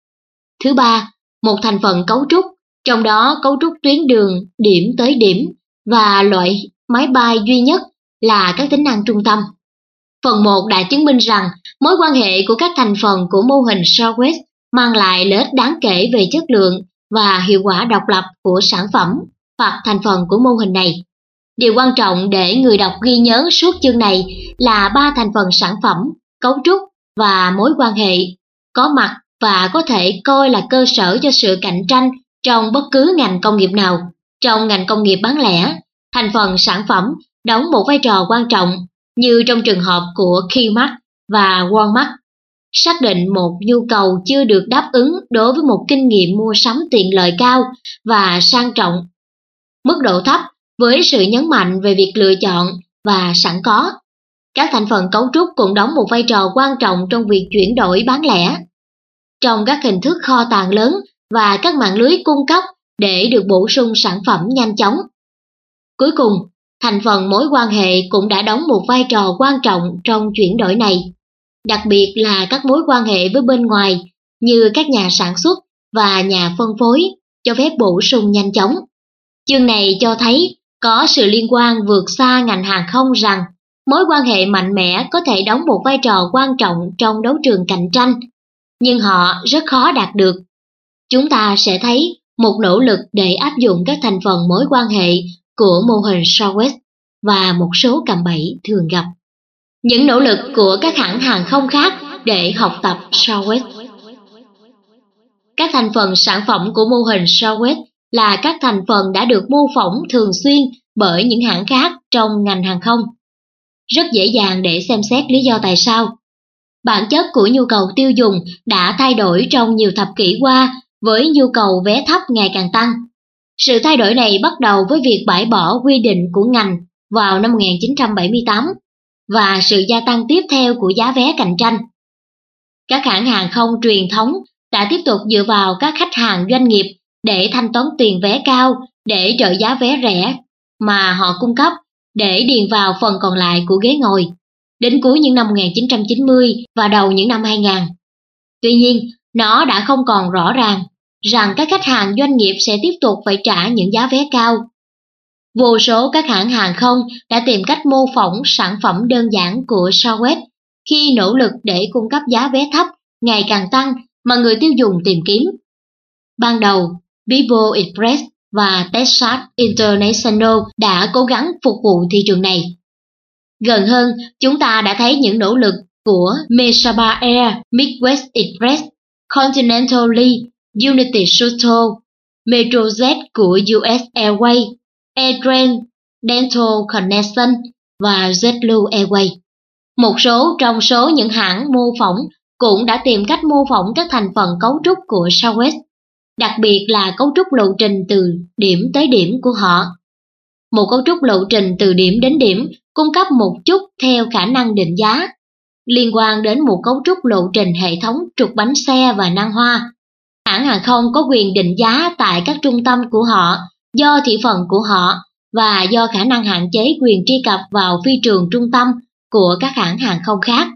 Thứ ba, một thành phần cấu trúc, trong đó cấu trúc tuyến đường điểm tới điểm và loại máy bay duy nhất là các tính năng trung tâm. Phần một đã chứng minh rằng mối quan hệ của các thành phần của mô hình Southwest mang lại lợi ích đáng kể về chất lượng và hiệu quả độc lập của sản phẩm hoặc thành phần của mô hình này. Điều quan trọng để người đọc ghi nhớ suốt chương này là ba thành phần sản phẩm, cấu trúc và mối quan hệ có mặt và có thể coi là cơ sở cho sự cạnh tranh trong bất cứ ngành công nghiệp nào. Trong ngành công nghiệp bán lẻ, thành phần sản phẩm đóng một vai trò quan trọng như trong trường hợp của Kmart và Walmart, xác định một nhu cầu chưa được đáp ứng đối với một kinh nghiệm mua sắm tiện lợi cao và sang trọng, mức độ thấp với sự nhấn mạnh về việc lựa chọn và sẵn có. Các thành phần cấu trúc cũng đóng một vai trò quan trọng trong việc chuyển đổi bán lẻ, trong các hình thức kho tàng lớn và các mạng lưới cung cấp để được bổ sung sản phẩm nhanh chóng. Cuối cùng, thành phần mối quan hệ cũng đã đóng một vai trò quan trọng trong chuyển đổi này, đặc biệt là các mối quan hệ với bên ngoài như các nhà sản xuất và nhà phân phối cho phép bổ sung nhanh chóng. Chương này cho thấy có sự liên quan vượt xa ngành hàng không rằng mối quan hệ mạnh mẽ có thể đóng một vai trò quan trọng trong đấu trường cạnh tranh, nhưng họ rất khó đạt được. Chúng ta sẽ thấy một nỗ lực để áp dụng các thành phần mối quan hệ của mô hình Southwest và một số cạm bẫy thường gặp. Những nỗ lực của các hãng hàng không khác để học tập Southwest. Các thành phần sản phẩm của mô hình Southwest là các thành phần đã được mô phỏng thường xuyên bởi những hãng khác trong ngành hàng không. Rất dễ dàng để xem xét lý do tại sao. Bản chất của nhu cầu tiêu dùng đã thay đổi trong nhiều thập kỷ qua với nhu cầu vé thấp ngày càng tăng. Sự thay đổi này bắt đầu với việc bãi bỏ quy định của ngành vào năm một nghìn chín trăm bảy mươi tám và sự gia tăng tiếp theo của giá vé cạnh tranh. Các hãng hàng không truyền thống đã tiếp tục dựa vào các khách hàng doanh nghiệp để thanh toán tiền vé cao để trợ giá vé rẻ mà họ cung cấp để điền vào phần còn lại của ghế ngồi, đến cuối những năm một nghìn chín trăm chín mươi và đầu những năm hai nghìn. Tuy nhiên, nó đã không còn rõ ràng rằng các khách hàng doanh nghiệp sẽ tiếp tục phải trả những giá vé cao. Vô số các hãng hàng không đã tìm cách mô phỏng sản phẩm đơn giản của Southwest khi nỗ lực để cung cấp giá vé thấp ngày càng tăng mà người tiêu dùng tìm kiếm. Ban đầu, Vivo Express và Texas International đã cố gắng phục vụ thị trường này. Gần hơn, chúng ta đã thấy những nỗ lực của Mesaba Air, Midwest Express, Continental Lee, United Shuttle, Metrojet của u ét Airways, AirTran, Dental Connection và JetBlue Airways. Một số trong số những hãng mô phỏng cũng đã tìm cách mô phỏng các thành phần cấu trúc của Southwest, đặc biệt là cấu trúc lộ trình từ điểm tới điểm của họ. Một cấu trúc lộ trình từ điểm đến điểm cung cấp một chút theo khả năng định giá, liên quan đến một cấu trúc lộ trình hệ thống trục bánh xe và nan hoa. Hãng hàng không có quyền định giá tại các trung tâm của họ do thị phần của họ và do khả năng hạn chế quyền truy cập vào phi trường trung tâm của các hãng hàng không khác.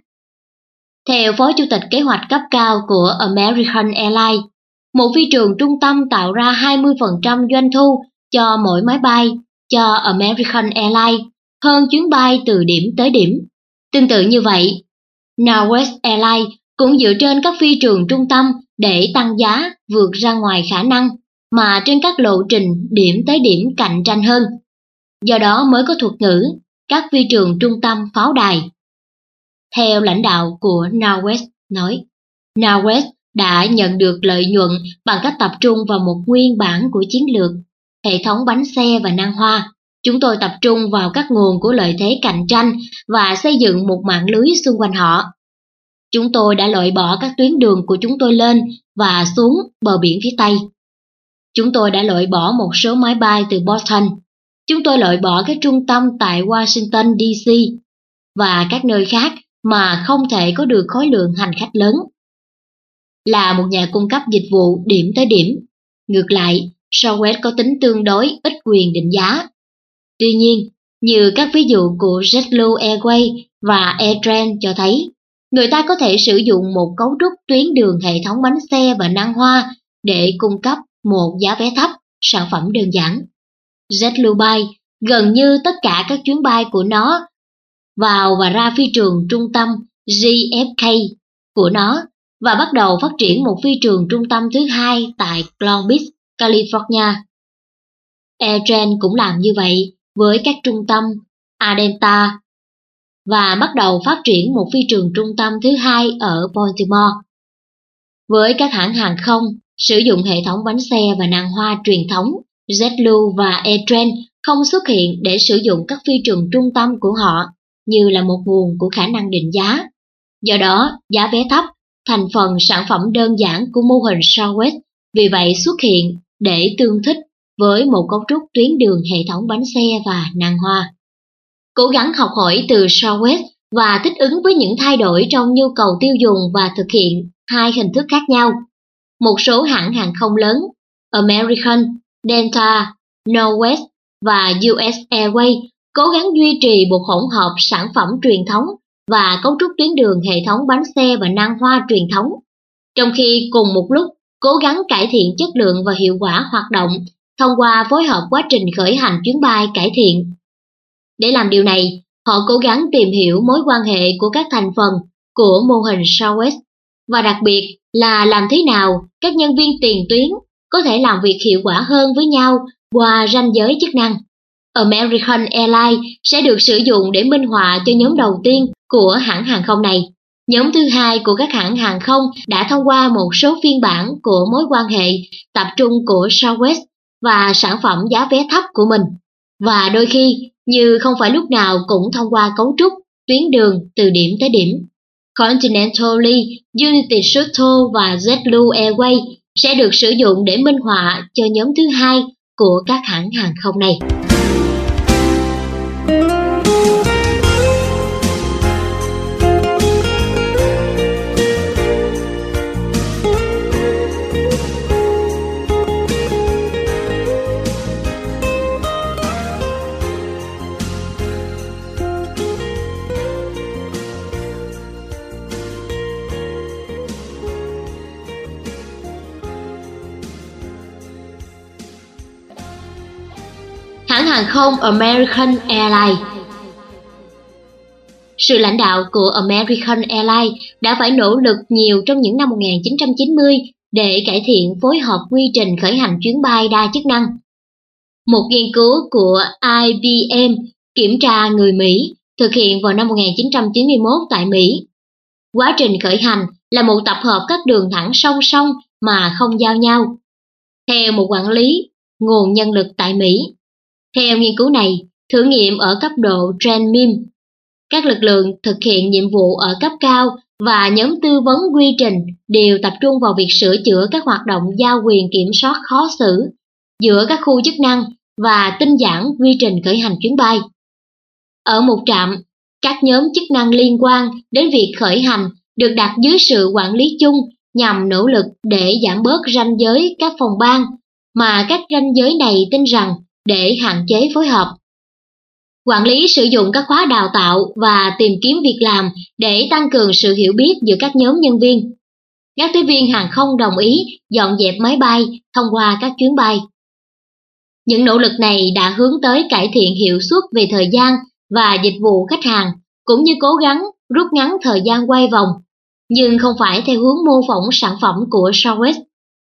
Theo Phó Chủ tịch Kế hoạch cấp cao của American Airlines, một phi trường trung tâm tạo ra hai mươi phần trăm doanh thu cho mỗi máy bay cho American Airlines hơn chuyến bay từ điểm tới điểm. Tương tự như vậy, Northwest Airlines cũng dựa trên các phi trường trung tâm để tăng giá vượt ra ngoài khả năng mà trên các lộ trình điểm tới điểm cạnh tranh hơn. Do đó mới có thuật ngữ các phi trường trung tâm pháo đài. Theo lãnh đạo của Northwest nói, Northwest đã nhận được lợi nhuận bằng cách tập trung vào một nguyên bản của chiến lược, hệ thống bánh xe và nan hoa. Chúng tôi tập trung vào các nguồn của lợi thế cạnh tranh và xây dựng một mạng lưới xung quanh họ. Chúng tôi đã loại bỏ các tuyến đường của chúng tôi lên và xuống bờ biển phía Tây. Chúng tôi đã loại bỏ một số máy bay từ Boston. Chúng tôi loại bỏ các trung tâm tại Washington đê xê và các nơi khác mà không thể có được khối lượng hành khách lớn. Là một nhà cung cấp dịch vụ điểm tới điểm, ngược lại, Southwest có tính tương đối ít quyền định giá. Tuy nhiên, như các ví dụ của JetBlue Airways và AirTran cho thấy, người ta có thể sử dụng một cấu trúc tuyến đường hệ thống bánh xe và nan hoa để cung cấp một giá vé thấp, sản phẩm đơn giản. JetBlue bay gần như tất cả các chuyến bay của nó vào và ra phi trường trung tâm giê ép ca của nó và bắt đầu phát triển một phi trường trung tâm thứ hai tại Long Beach, California. AirTran cũng làm như vậy với các trung tâm Adenta và bắt đầu phát triển một phi trường trung tâm thứ hai ở Baltimore. Với các hãng hàng không sử dụng hệ thống bánh xe và nan hoa truyền thống, JetBlue và AirTran không xuất hiện để sử dụng các phi trường trung tâm của họ như là một nguồn của khả năng định giá. Do đó, giá vé thấp thành phần sản phẩm đơn giản của mô hình Southwest vì vậy xuất hiện để tương thích với một cấu trúc tuyến đường hệ thống bánh xe và nan hoa. Cố gắng học hỏi từ Southwest và thích ứng với những thay đổi trong nhu cầu tiêu dùng và thực hiện hai hình thức khác nhau. Một số hãng hàng không lớn, American, Delta, Northwest và u ét Airways cố gắng duy trì một hỗn hợp sản phẩm truyền thống và cấu trúc tuyến đường hệ thống bánh xe và nan hoa truyền thống, trong khi cùng một lúc cố gắng cải thiện chất lượng và hiệu quả hoạt động thông qua phối hợp quá trình khởi hành chuyến bay cải thiện. Để làm điều này, họ cố gắng tìm hiểu mối quan hệ của các thành phần của mô hình Southwest và đặc biệt là làm thế nào các nhân viên tiền tuyến có thể làm việc hiệu quả hơn với nhau qua ranh giới chức năng. American Airlines sẽ được sử dụng để minh họa cho nhóm đầu tiên của hãng hàng không này. Nhóm thứ hai của các hãng hàng không đã thông qua một số phiên bản của mối quan hệ tập trung của Southwest và sản phẩm giá vé thấp của mình. Và đôi khi, như không phải lúc nào cũng thông qua cấu trúc tuyến đường từ điểm tới điểm. Continental, United Shuttle và JetBlue Airways sẽ được sử dụng để minh họa cho nhóm thứ hai của các hãng hàng không này. Hãng hàng không American Airlines. Sự lãnh đạo của American Airlines đã phải nỗ lực nhiều trong những năm một nghìn chín trăm chín mươi để cải thiện phối hợp quy trình khởi hành chuyến bay đa chức năng. Một nghiên cứu của i bê em kiểm tra người Mỹ thực hiện vào năm một nghìn chín trăm chín mươi mốt tại Mỹ. Quá trình khởi hành là một tập hợp các đường thẳng song song mà không giao nhau. Theo một quản lý nguồn nhân lực tại Mỹ, theo nghiên cứu này, thử nghiệm ở cấp độ Trend-Mim, các lực lượng thực hiện nhiệm vụ ở cấp cao và nhóm tư vấn quy trình đều tập trung vào việc sửa chữa các hoạt động giao quyền kiểm soát khó xử giữa các khu chức năng và tinh giản quy trình khởi hành chuyến bay. Ở một trạm, các nhóm chức năng liên quan đến việc khởi hành được đặt dưới sự quản lý chung nhằm nỗ lực để giảm bớt ranh giới các phòng ban mà các ranh giới này tin rằng để hạn chế phối hợp. Quản lý sử dụng các khóa đào tạo và tìm kiếm việc làm để tăng cường sự hiểu biết giữa các nhóm nhân viên. Các tiếp viên hàng không đồng ý dọn dẹp máy bay thông qua các chuyến bay. Những nỗ lực này đã hướng tới cải thiện hiệu suất về thời gian và dịch vụ khách hàng, cũng như cố gắng rút ngắn thời gian quay vòng, nhưng không phải theo hướng mô phỏng sản phẩm của Southwest.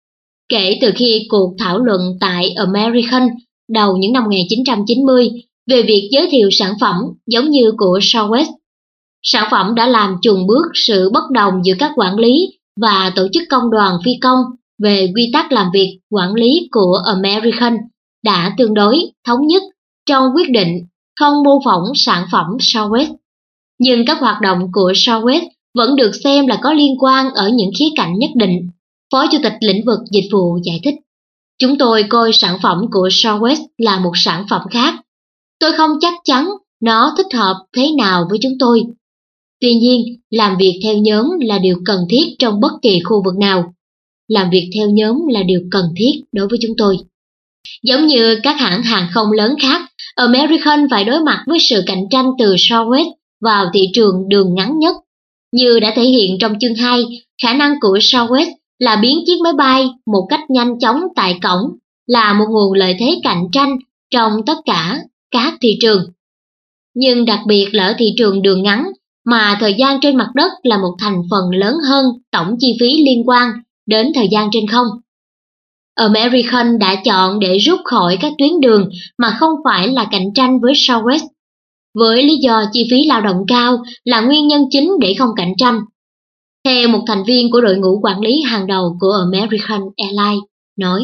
Kể từ khi cuộc thảo luận tại American đầu những năm một nghìn chín trăm chín mươi về việc giới thiệu sản phẩm giống như của Southwest, sản phẩm đã làm chùn bước sự bất đồng giữa các quản lý và tổ chức công đoàn phi công về quy tắc làm việc quản lý của American đã tương đối thống nhất trong quyết định không mô phỏng sản phẩm Southwest. Nhưng các hoạt động của Southwest vẫn được xem là có liên quan ở những khía cạnh nhất định, Phó Chủ tịch lĩnh vực dịch vụ giải thích. Chúng tôi coi sản phẩm của Southwest là một sản phẩm khác. Tôi không chắc chắn nó thích hợp thế nào với chúng tôi. Tuy nhiên, làm việc theo nhóm là điều cần thiết trong bất kỳ khu vực nào. Làm việc theo nhóm là điều cần thiết đối với chúng tôi. Giống như các hãng hàng không lớn khác, American phải đối mặt với sự cạnh tranh từ Southwest vào thị trường đường ngắn nhất. Như đã thể hiện trong chương hai, khả năng của Southwest là biến chiếc máy bay một cách nhanh chóng tại cổng là một nguồn lợi thế cạnh tranh trong tất cả các thị trường. Nhưng đặc biệt là ở thị trường đường ngắn, mà thời gian trên mặt đất là một thành phần lớn hơn tổng chi phí liên quan đến thời gian trên không. American đã chọn để rút khỏi các tuyến đường mà không phải là cạnh tranh với Southwest, với lý do chi phí lao động cao là nguyên nhân chính để không cạnh tranh. Theo một thành viên của đội ngũ quản lý hàng đầu của American Airlines nói,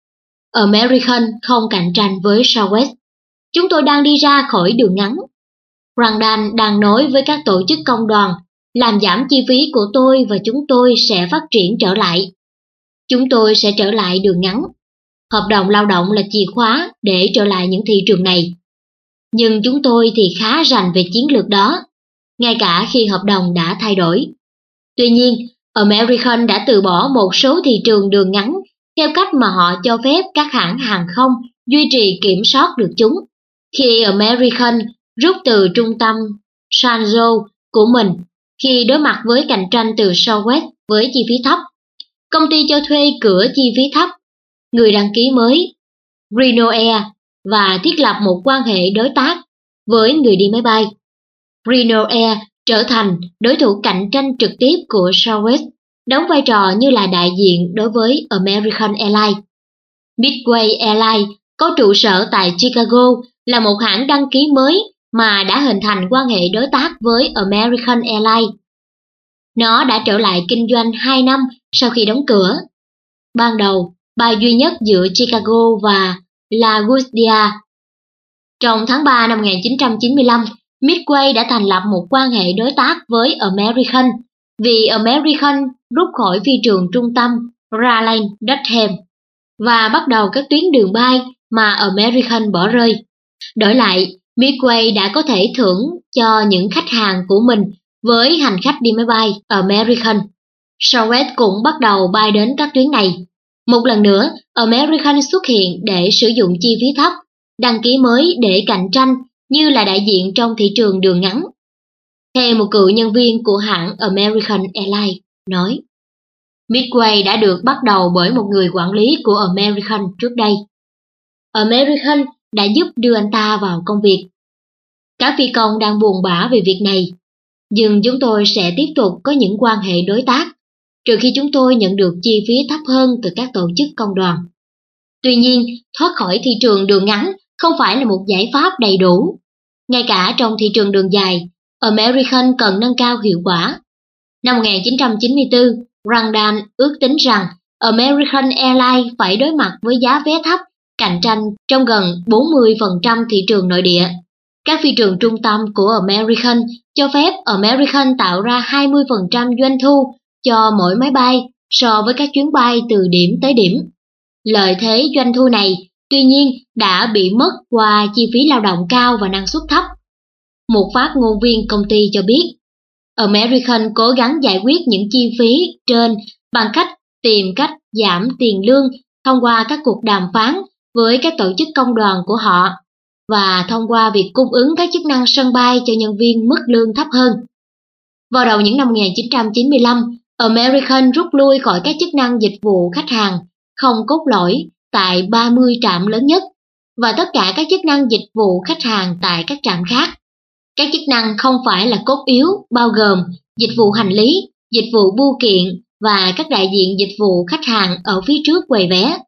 American không cạnh tranh với Southwest. Chúng tôi đang đi ra khỏi đường ngắn. Randall đang nói với các tổ chức công đoàn, làm giảm chi phí của tôi và chúng tôi sẽ phát triển trở lại. Chúng tôi sẽ trở lại đường ngắn. Hợp đồng lao động là chìa khóa để trở lại những thị trường này. Nhưng chúng tôi thì khá rành về chiến lược đó, ngay cả khi hợp đồng đã thay đổi. Tuy nhiên, American đã từ bỏ một số thị trường đường ngắn theo cách mà họ cho phép các hãng hàng không duy trì kiểm soát được chúng. Khi American rút từ trung tâm San Jose của mình khi đối mặt với cạnh tranh từ Southwest với chi phí thấp, công ty cho thuê cửa chi phí thấp, người đăng ký mới, Reno Air, và thiết lập một quan hệ đối tác với người đi máy bay. Reno Air trở thành đối thủ cạnh tranh trực tiếp của Southwest, đóng vai trò như là đại diện đối với American Airlines. Midway Airlines có trụ sở tại Chicago là một hãng đăng ký mới mà đã hình thành quan hệ đối tác với American Airlines. Nó đã trở lại kinh doanh hai năm sau khi đóng cửa. Ban đầu, bay duy nhất giữa Chicago và LaGuardia. Trong tháng ba năm một nghìn chín trăm chín mươi lăm, Midway đã thành lập một quan hệ đối tác với American vì American rút khỏi phi trường trung tâm Raleigh-Durham và bắt đầu các tuyến đường bay mà American bỏ rơi. Đổi lại, Midway đã có thể thưởng cho những khách hàng của mình với hành khách đi máy bay American. Southwest cũng bắt đầu bay đến các tuyến này. Một lần nữa, American xuất hiện để sử dụng chi phí thấp, đăng ký mới để cạnh tranh như là đại diện trong thị trường đường ngắn. Theo một cựu nhân viên của hãng American Airlines nói, Midway đã được bắt đầu bởi một người quản lý của American trước đây. American đã giúp đưa anh ta vào công việc. Các phi công đang buồn bã về việc này, nhưng chúng tôi sẽ tiếp tục có những quan hệ đối tác, trừ khi chúng tôi nhận được chi phí thấp hơn từ các tổ chức công đoàn. Tuy nhiên, thoát khỏi thị trường đường ngắn không phải là một giải pháp đầy đủ. Ngay cả trong thị trường đường dài, American cần nâng cao hiệu quả. Năm một nghìn chín trăm chín mươi tư, Randall ước tính rằng American Airlines phải đối mặt với giá vé thấp, cạnh tranh trong gần bốn mươi phần trăm thị trường nội địa. Các phi trường trung tâm của American cho phép American tạo ra hai mươi phần trăm doanh thu cho mỗi máy bay so với các chuyến bay từ điểm tới điểm. Lợi thế doanh thu này, tuy nhiên, đã bị mất qua chi phí lao động cao và năng suất thấp. Một phát ngôn viên công ty cho biết, American cố gắng giải quyết những chi phí trên bằng cách tìm cách giảm tiền lương thông qua các cuộc đàm phán với các tổ chức công đoàn của họ và thông qua việc cung ứng các chức năng sân bay cho nhân viên mức lương thấp hơn. Vào đầu những năm một nghìn chín trăm chín mươi lăm, American rút lui khỏi các chức năng dịch vụ khách hàng không cốt lõi tại ba mươi trạm lớn nhất và tất cả các chức năng dịch vụ khách hàng tại các trạm khác. Các chức năng không phải là cốt yếu bao gồm dịch vụ hành lý, dịch vụ bưu kiện và các đại diện dịch vụ khách hàng ở phía trước quầy vé.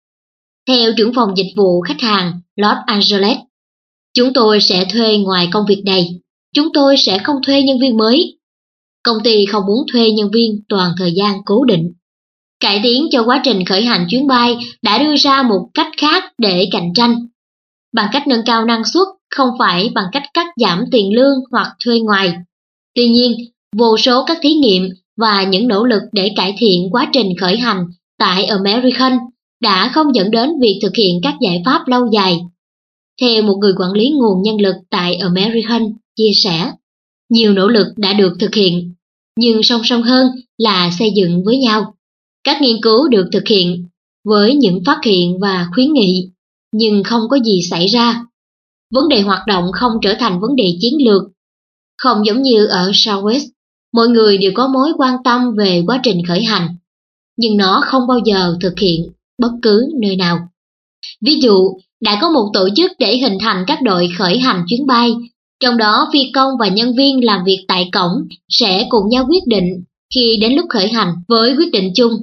Theo trưởng phòng dịch vụ khách hàng Los Angeles, chúng tôi sẽ thuê ngoài công việc này, chúng tôi sẽ không thuê nhân viên mới. Công ty không muốn thuê nhân viên toàn thời gian cố định. Cải tiến cho quá trình khởi hành chuyến bay đã đưa ra một cách khác để cạnh tranh, bằng cách nâng cao năng suất, không phải bằng cách cắt giảm tiền lương hoặc thuê ngoài. Tuy nhiên, vô số các thí nghiệm và những nỗ lực để cải thiện quá trình khởi hành tại American đã không dẫn đến việc thực hiện các giải pháp lâu dài. Theo một người quản lý nguồn nhân lực tại American chia sẻ, nhiều nỗ lực đã được thực hiện, nhưng song song hơn là xây dựng với nhau. Các nghiên cứu được thực hiện với những phát hiện và khuyến nghị, nhưng không có gì xảy ra. Vấn đề hoạt động không trở thành vấn đề chiến lược. Không giống như ở Southwest, mọi người đều có mối quan tâm về quá trình khởi hành, nhưng nó không bao giờ thực hiện bất cứ nơi nào. Ví dụ, đã có một tổ chức để hình thành các đội khởi hành chuyến bay, trong đó phi công và nhân viên làm việc tại cổng sẽ cùng nhau quyết định khi đến lúc khởi hành với quyết định chung,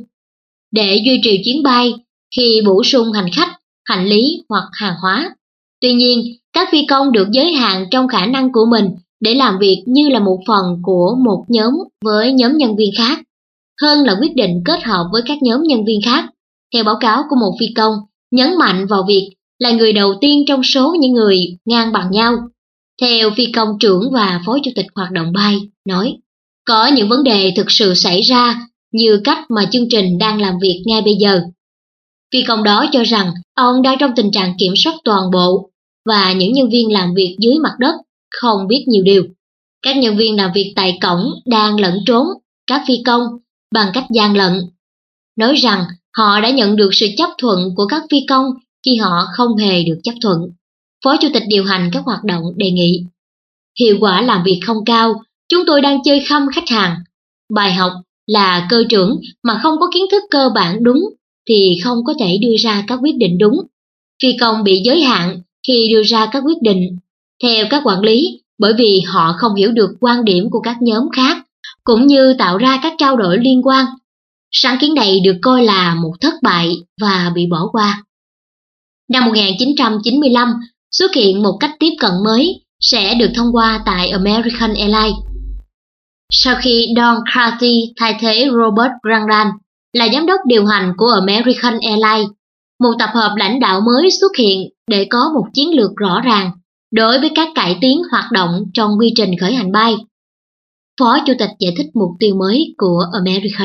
để duy trì chuyến bay khi bổ sung hành khách, hành lý hoặc hàng hóa. Tuy nhiên, các phi công được giới hạn trong khả năng của mình để làm việc như là một phần của một nhóm với nhóm nhân viên khác, hơn là quyết định kết hợp với các nhóm nhân viên khác. Theo báo cáo của một phi công, nhấn mạnh vào việc là người đầu tiên trong số những người ngang bằng nhau. Theo phi công trưởng và phó chủ tịch hoạt động bay nói, có những vấn đề thực sự xảy ra như cách mà chương trình đang làm việc ngay bây giờ. Phi công đó cho rằng ông đang trong tình trạng kiểm soát toàn bộ và những nhân viên làm việc dưới mặt đất không biết nhiều điều. Các nhân viên làm việc tại cổng đang lẫn trốn các phi công bằng cách gian lận, nói rằng họ đã nhận được sự chấp thuận của các phi công khi họ không hề được chấp thuận. Phó chủ tịch điều hành các hoạt động đề nghị, hiệu quả làm việc không cao, chúng tôi đang chơi khăm khách hàng. Bài học là cơ trưởng mà không có kiến thức cơ bản đúng thì không có thể đưa ra các quyết định đúng. Phi công bị giới hạn khi đưa ra các quyết định theo các quản lý bởi vì họ không hiểu được quan điểm của các nhóm khác, cũng như tạo ra các trao đổi liên quan. Sáng kiến này được coi là một thất bại và bị bỏ qua. Năm một nghìn chín trăm chín mươi lăm, xuất hiện một cách tiếp cận mới sẽ được thông qua tại American Airlines. Sau khi Don Carty thay thế Robert Grandal là giám đốc điều hành của American Airlines, một tập hợp lãnh đạo mới xuất hiện để có một chiến lược rõ ràng đối với các cải tiến hoạt động trong quy trình khởi hành bay. Phó Chủ tịch giải thích mục tiêu mới của American.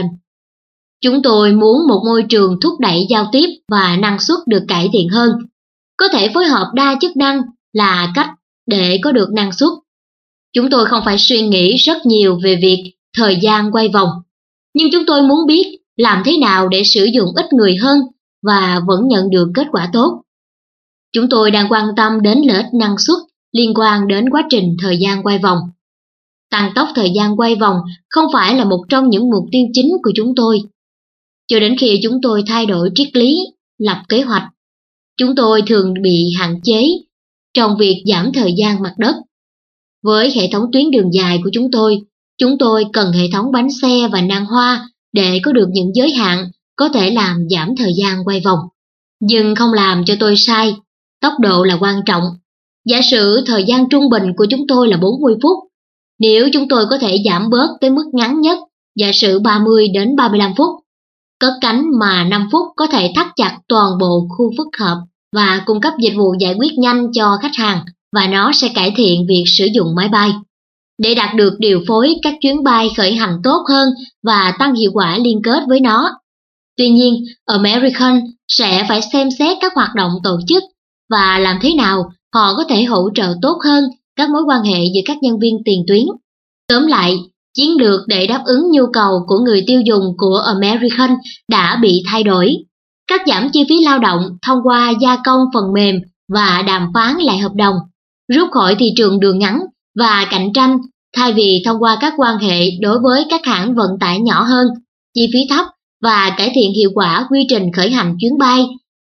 Chúng tôi muốn một môi trường thúc đẩy giao tiếp và năng suất được cải thiện hơn. Có thể phối hợp đa chức năng là cách để có được năng suất. Chúng tôi không phải suy nghĩ rất nhiều về việc thời gian quay vòng, nhưng chúng tôi muốn biết làm thế nào để sử dụng ít người hơn và vẫn nhận được kết quả tốt. Chúng tôi đang quan tâm đến lợi ích năng suất liên quan đến quá trình thời gian quay vòng. Tăng tốc thời gian quay vòng không phải là một trong những mục tiêu chính của chúng tôi. Cho đến khi chúng tôi thay đổi triết lý, lập kế hoạch, chúng tôi thường bị hạn chế trong việc giảm thời gian mặt đất. Với hệ thống tuyến đường dài của chúng tôi, chúng tôi cần hệ thống bánh xe và nan hoa để có được những giới hạn có thể làm giảm thời gian quay vòng. Nhưng không làm cho tôi sai, tốc độ là quan trọng. Giả sử thời gian trung bình của chúng tôi là bốn mươi phút, nếu chúng tôi có thể giảm bớt tới mức ngắn nhất, giả sử ba mươi đến ba mươi lăm phút, cất cánh mà năm phút có thể thắt chặt toàn bộ khu phức hợp và cung cấp dịch vụ giải quyết nhanh cho khách hàng, và nó sẽ cải thiện việc sử dụng máy bay. Để đạt được điều phối các chuyến bay khởi hành tốt hơn và tăng hiệu quả liên kết với nó. Tuy nhiên, American sẽ phải xem xét các hoạt động tổ chức và làm thế nào họ có thể hỗ trợ tốt hơn các mối quan hệ giữa các nhân viên tiền tuyến. Tóm lại, chiến lược để đáp ứng nhu cầu của người tiêu dùng của American đã bị thay đổi. Cắt giảm chi phí lao động thông qua gia công phần mềm và đàm phán lại hợp đồng, rút khỏi thị trường đường ngắn và cạnh tranh thay vì thông qua các quan hệ đối với các hãng vận tải nhỏ hơn, chi phí thấp và cải thiện hiệu quả quy trình khởi hành chuyến bay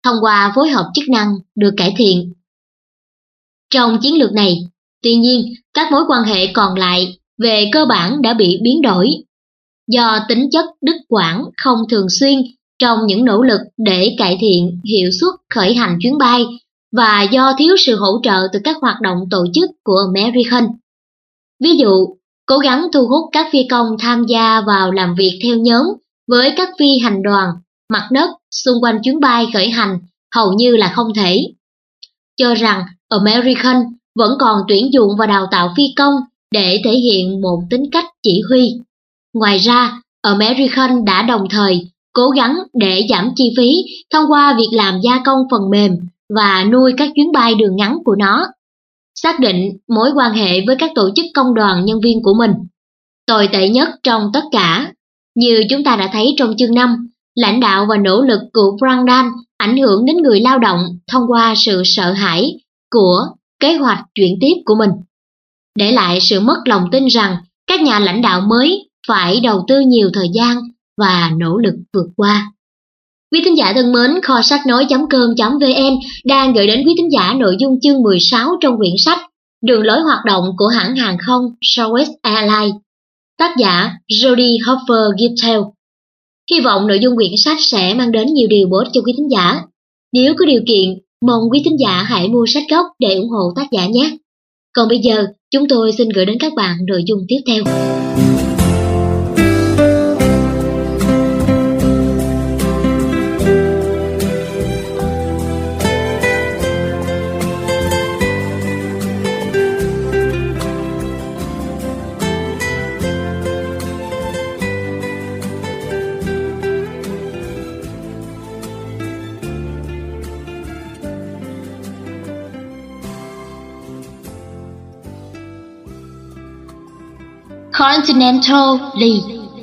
thông qua phối hợp chức năng được cải thiện. Trong chiến lược này, tuy nhiên, các mối quan hệ còn lại về cơ bản đã bị biến đổi. Do tính chất đứt quãng không thường xuyên trong những nỗ lực để cải thiện hiệu suất khởi hành chuyến bay và do thiếu sự hỗ trợ từ các hoạt động tổ chức của American. Ví dụ, cố gắng thu hút các phi công tham gia vào làm việc theo nhóm với các phi hành đoàn, mặt đất xung quanh chuyến bay khởi hành hầu như là không thể. Cho rằng American vẫn còn tuyển dụng và đào tạo phi công để thể hiện một tính cách chỉ huy. Ngoài ra, American đã đồng thời cố gắng để giảm chi phí thông qua việc làm gia công phần mềm và nuôi các chuyến bay đường ngắn của nó. Xác định mối quan hệ với các tổ chức công đoàn nhân viên của mình. Tồi tệ nhất trong tất cả, như chúng ta đã thấy trong chương năm, lãnh đạo và nỗ lực của Brandon ảnh hưởng đến người lao động thông qua sự sợ hãi của kế hoạch chuyển tiếp của mình, để lại sự mất lòng tin rằng các nhà lãnh đạo mới phải đầu tư nhiều thời gian và nỗ lực vượt qua. Quý thính giả thân mến, kho sách nói chấm com chấm vn đang gửi đến quý thính giả nội dung chương mười sáu trong quyển sách Đường lối hoạt động của hãng hàng không Southwest Airlines, tác giả Jody Hoffer Gittel. Hy vọng nội dung quyển sách sẽ mang đến nhiều điều bổ ích cho quý thính giả. Nếu có điều kiện, mong quý thính giả hãy mua sách gốc để ủng hộ tác giả nhé. Còn bây giờ, chúng tôi xin gửi đến các bạn nội dung tiếp theo. Continental Lee.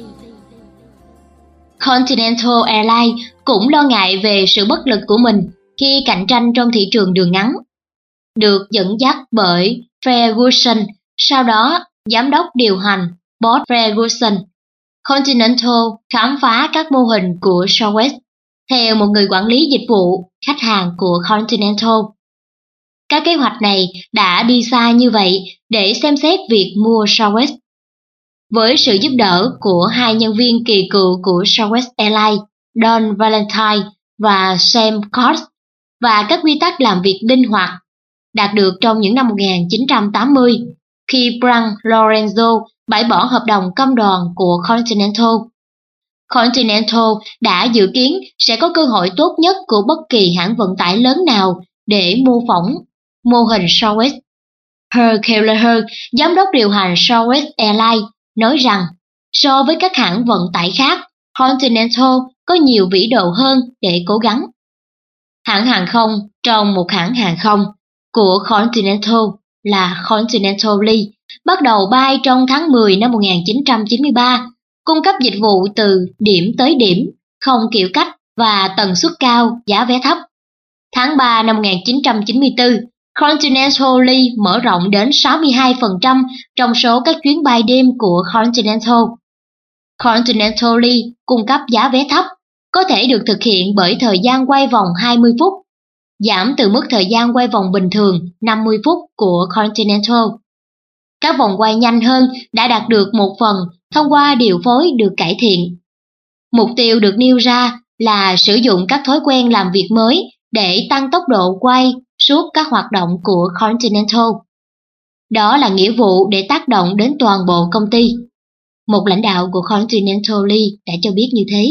Continental Airlines cũng lo ngại về sự bất lực của mình khi cạnh tranh trong thị trường đường ngắn. Được dẫn dắt bởi Ferguson, sau đó giám đốc điều hành Bob Ferguson, Continental khám phá các mô hình của Southwest theo một người quản lý dịch vụ khách hàng của Continental. Các kế hoạch này đã đi xa như vậy để xem xét việc mua Southwest. Với sự giúp đỡ của hai nhân viên kỳ cựu của Southwest Airlines, Don Valentine và Sam Cox, và các quy tắc làm việc linh hoạt đạt được trong những năm một nghìn chín trăm tám mươi, khi Frank Lorenzo bãi bỏ hợp đồng công đoàn của Continental. Continental đã dự kiến sẽ có cơ hội tốt nhất của bất kỳ hãng vận tải lớn nào để mô phỏng mô hình Southwest. Herb Kelleher, giám đốc điều hành Southwest Airlines, nói rằng so với các hãng vận tải khác, Continental có nhiều vĩ độ hơn để cố gắng. Hãng hàng không trong một hãng hàng không của Continental là Continental Lee bắt đầu bay trong tháng mười năm một nghìn chín trăm chín mươi ba, cung cấp dịch vụ từ điểm tới điểm, không kiểu cách và tần suất cao, giá vé thấp. Tháng ba năm một nghìn chín trăm chín mươi tư, Continental Lee mở rộng đến sáu mươi hai phần trăm trong số các chuyến bay đêm của Continental. Continental Lee cung cấp giá vé thấp, có thể được thực hiện bởi thời gian quay vòng hai mươi phút, giảm từ mức thời gian quay vòng bình thường năm mươi phút của Continental. Các vòng quay nhanh hơn đã đạt được một phần thông qua điều phối được cải thiện. Mục tiêu được nêu ra là sử dụng các thói quen làm việc mới để tăng tốc độ quay suốt các hoạt động của Continental. Đó là nghĩa vụ để tác động đến toàn bộ công ty. Một lãnh đạo của Continental Lee đã cho biết như thế.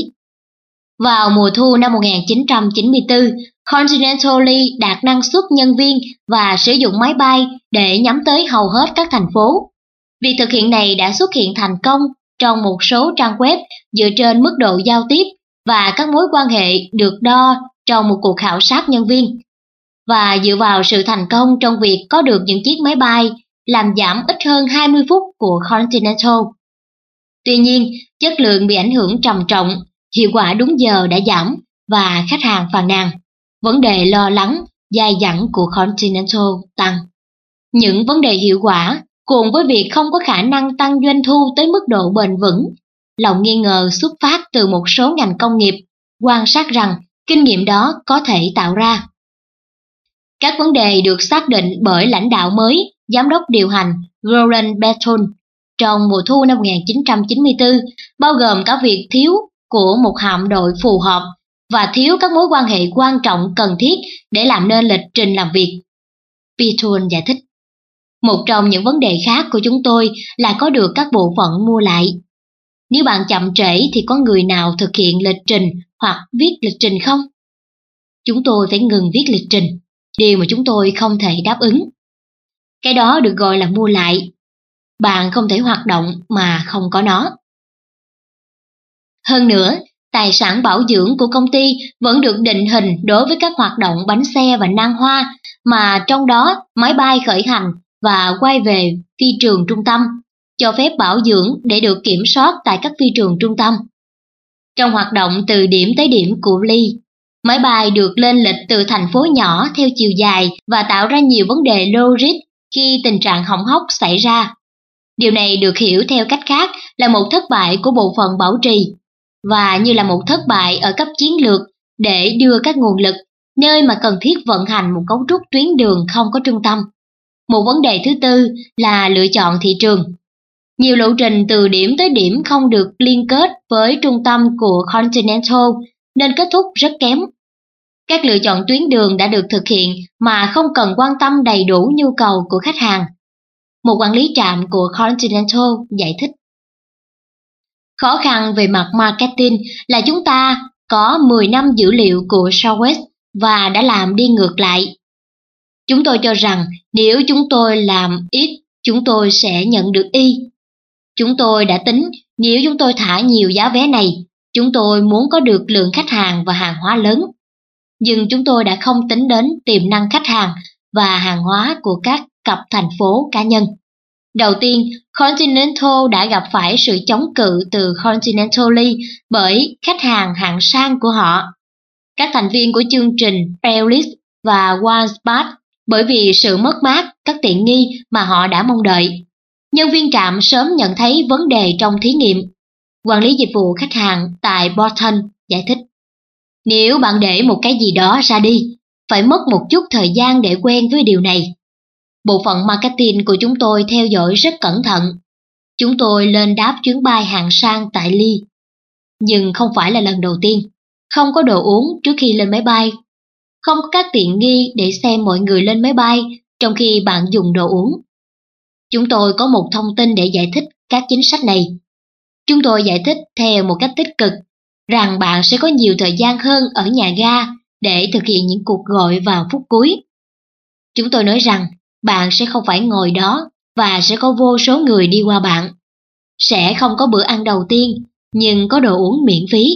Vào mùa thu năm một nghìn chín trăm chín mươi tư, Continental Lee đạt năng suất nhân viên và sử dụng máy bay để nhắm tới hầu hết các thành phố. Việc thực hiện này đã xuất hiện thành công trong một số trang web dựa trên mức độ giao tiếp và các mối quan hệ được đo trong một cuộc khảo sát nhân viên, và dựa vào sự thành công trong việc có được những chiếc máy bay làm giảm ít hơn hai mươi phút của Continental. Tuy nhiên, chất lượng bị ảnh hưởng trầm trọng, hiệu quả đúng giờ đã giảm và khách hàng phàn nàn. Vấn đề lo lắng, dai dẳng của Continental tăng. Những vấn đề hiệu quả cùng với việc không có khả năng tăng doanh thu tới mức độ bền vững, lòng nghi ngờ xuất phát từ một số ngành công nghiệp quan sát rằng kinh nghiệm đó có thể tạo ra. Các vấn đề được xác định bởi lãnh đạo mới, giám đốc điều hành Roland Berton trong mùa thu năm một nghìn chín trăm chín mươi tư, bao gồm cả việc thiếu của một hạm đội phù hợp và thiếu các mối quan hệ quan trọng cần thiết để làm nên lịch trình làm việc. Berton giải thích, một trong những vấn đề khác của chúng tôi là có được các bộ phận mua lại. Nếu bạn chậm trễ thì có người nào thực hiện lịch trình hoặc viết lịch trình không? Chúng tôi phải ngừng viết lịch trình, điều mà chúng tôi không thể đáp ứng. Cái đó được gọi là mua lại. Bạn không thể hoạt động mà không có nó. Hơn nữa, tài sản bảo dưỡng của công ty vẫn được định hình đối với các hoạt động bánh xe và nan hoa, mà trong đó máy bay khởi hành và quay về phi trường trung tâm, cho phép bảo dưỡng để được kiểm soát tại các phi trường trung tâm. Trong hoạt động từ điểm tới điểm của Lee, máy bay được lên lịch từ thành phố nhỏ theo chiều dài và tạo ra nhiều vấn đề logic khi tình trạng hỏng hóc xảy ra. Điều này được hiểu theo cách khác là một thất bại của bộ phận bảo trì, và như là một thất bại ở cấp chiến lược để đưa các nguồn lực nơi mà cần thiết vận hành một cấu trúc tuyến đường không có trung tâm. Một vấn đề thứ tư là lựa chọn thị trường. Nhiều lộ trình từ điểm tới điểm không được liên kết với trung tâm của Continental nên kết thúc rất kém. Các lựa chọn tuyến đường đã được thực hiện mà không cần quan tâm đầy đủ nhu cầu của khách hàng. Một quản lý trạm của Continental giải thích. Khó khăn về mặt marketing là chúng ta có mười năm dữ liệu của Southwest và đã làm đi ngược lại. Chúng tôi cho rằng nếu chúng tôi làm ít, chúng tôi sẽ nhận được y. Chúng tôi đã tính nếu chúng tôi thả nhiều giá vé này, chúng tôi muốn có được lượng khách hàng và hàng hóa lớn. Nhưng chúng tôi đã không tính đến tiềm năng khách hàng và hàng hóa của các cặp thành phố cá nhân. Đầu tiên, Continental đã gặp phải sự chống cự từ Continental bởi khách hàng hạng sang của họ, các thành viên của chương trình Paylist và OneSpace bởi vì sự mất mát các tiện nghi mà họ đã mong đợi. Nhân viên trạm sớm nhận thấy vấn đề trong thí nghiệm. Quản lý dịch vụ khách hàng tại Bolton giải thích. Nếu bạn để một cái gì đó ra đi, phải mất một chút thời gian để quen với điều này. Bộ phận marketing của chúng tôi theo dõi rất cẩn thận. Chúng tôi lên đáp chuyến bay hạng sang tại Lee. Nhưng không phải là lần đầu tiên. Không có đồ uống trước khi lên máy bay. Không có các tiện nghi để xem mọi người lên máy bay trong khi bạn dùng đồ uống. Chúng tôi có một thông tin để giải thích các chính sách này. Chúng tôi giải thích theo một cách tích cực rằng bạn sẽ có nhiều thời gian hơn ở nhà ga để thực hiện những cuộc gọi vào phút cuối. Chúng tôi nói rằng bạn sẽ không phải ngồi đó và sẽ có vô số người đi qua bạn. Sẽ không có bữa ăn đầu tiên, nhưng có đồ uống miễn phí.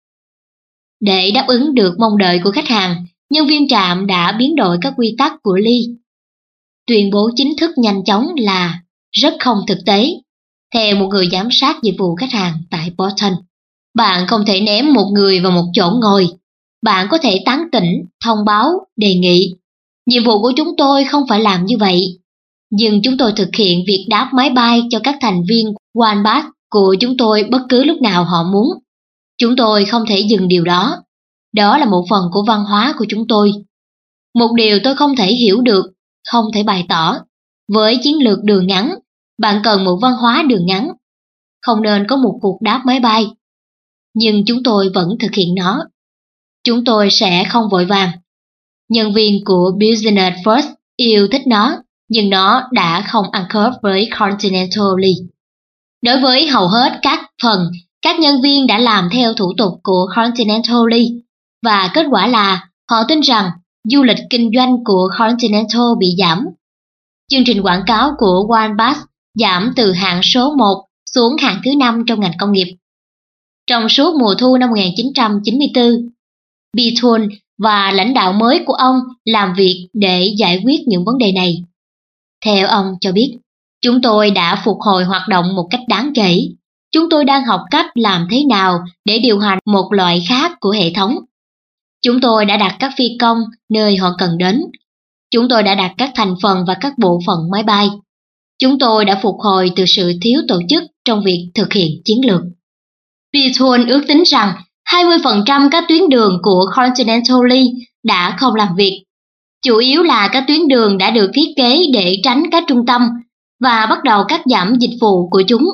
Để đáp ứng được mong đợi của khách hàng, nhân viên trạm đã biến đổi các quy tắc của Lee. Tuyên bố chính thức nhanh chóng là rất không thực tế. Theo một người giám sát dịch vụ khách hàng tại Bolton, bạn không thể ném một người vào một chỗ ngồi. Bạn có thể tán tỉnh, thông báo, đề nghị. Nhiệm vụ của chúng tôi không phải làm như vậy. Nhưng chúng tôi thực hiện việc đáp máy bay cho các thành viên OneBus của chúng tôi bất cứ lúc nào họ muốn. Chúng tôi không thể dừng điều đó. Đó là một phần của văn hóa của chúng tôi. Một điều tôi không thể hiểu được, không thể bày tỏ. Với chiến lược đường ngắn, bạn cần một văn hóa đường ngắn. Không nên có một cuộc đáp máy bay. Nhưng chúng tôi vẫn thực hiện nó. Chúng tôi sẽ không vội vàng. Nhân viên của Business First yêu thích nó, nhưng nó đã không ăn khớp với Continental Lee. Đối với hầu hết các phần, các nhân viên đã làm theo thủ tục của Continental Lee, và kết quả là họ tin rằng du lịch kinh doanh của Continental bị giảm. Chương trình quảng cáo của OneBus giảm từ hạng số một xuống hạng thứ năm trong ngành công nghiệp. Trong suốt mùa thu năm một nghìn chín trăm chín mươi tư, Berton và lãnh đạo mới của ông làm việc để giải quyết những vấn đề này. Theo ông cho biết, chúng tôi đã phục hồi hoạt động một cách đáng kể. Chúng tôi đang học cách làm thế nào để điều hành một loại khác của hệ thống. Chúng tôi đã đặt các phi công nơi họ cần đến. Chúng tôi đã đặt các thành phần và các bộ phận máy bay. Chúng tôi đã phục hồi từ sự thiếu tổ chức trong việc thực hiện chiến lược. Berton ước tính rằng hai mươi phần trăm các tuyến đường của Continental đã không làm việc. Chủ yếu là các tuyến đường đã được thiết kế để tránh các trung tâm và bắt đầu cắt giảm dịch vụ của chúng.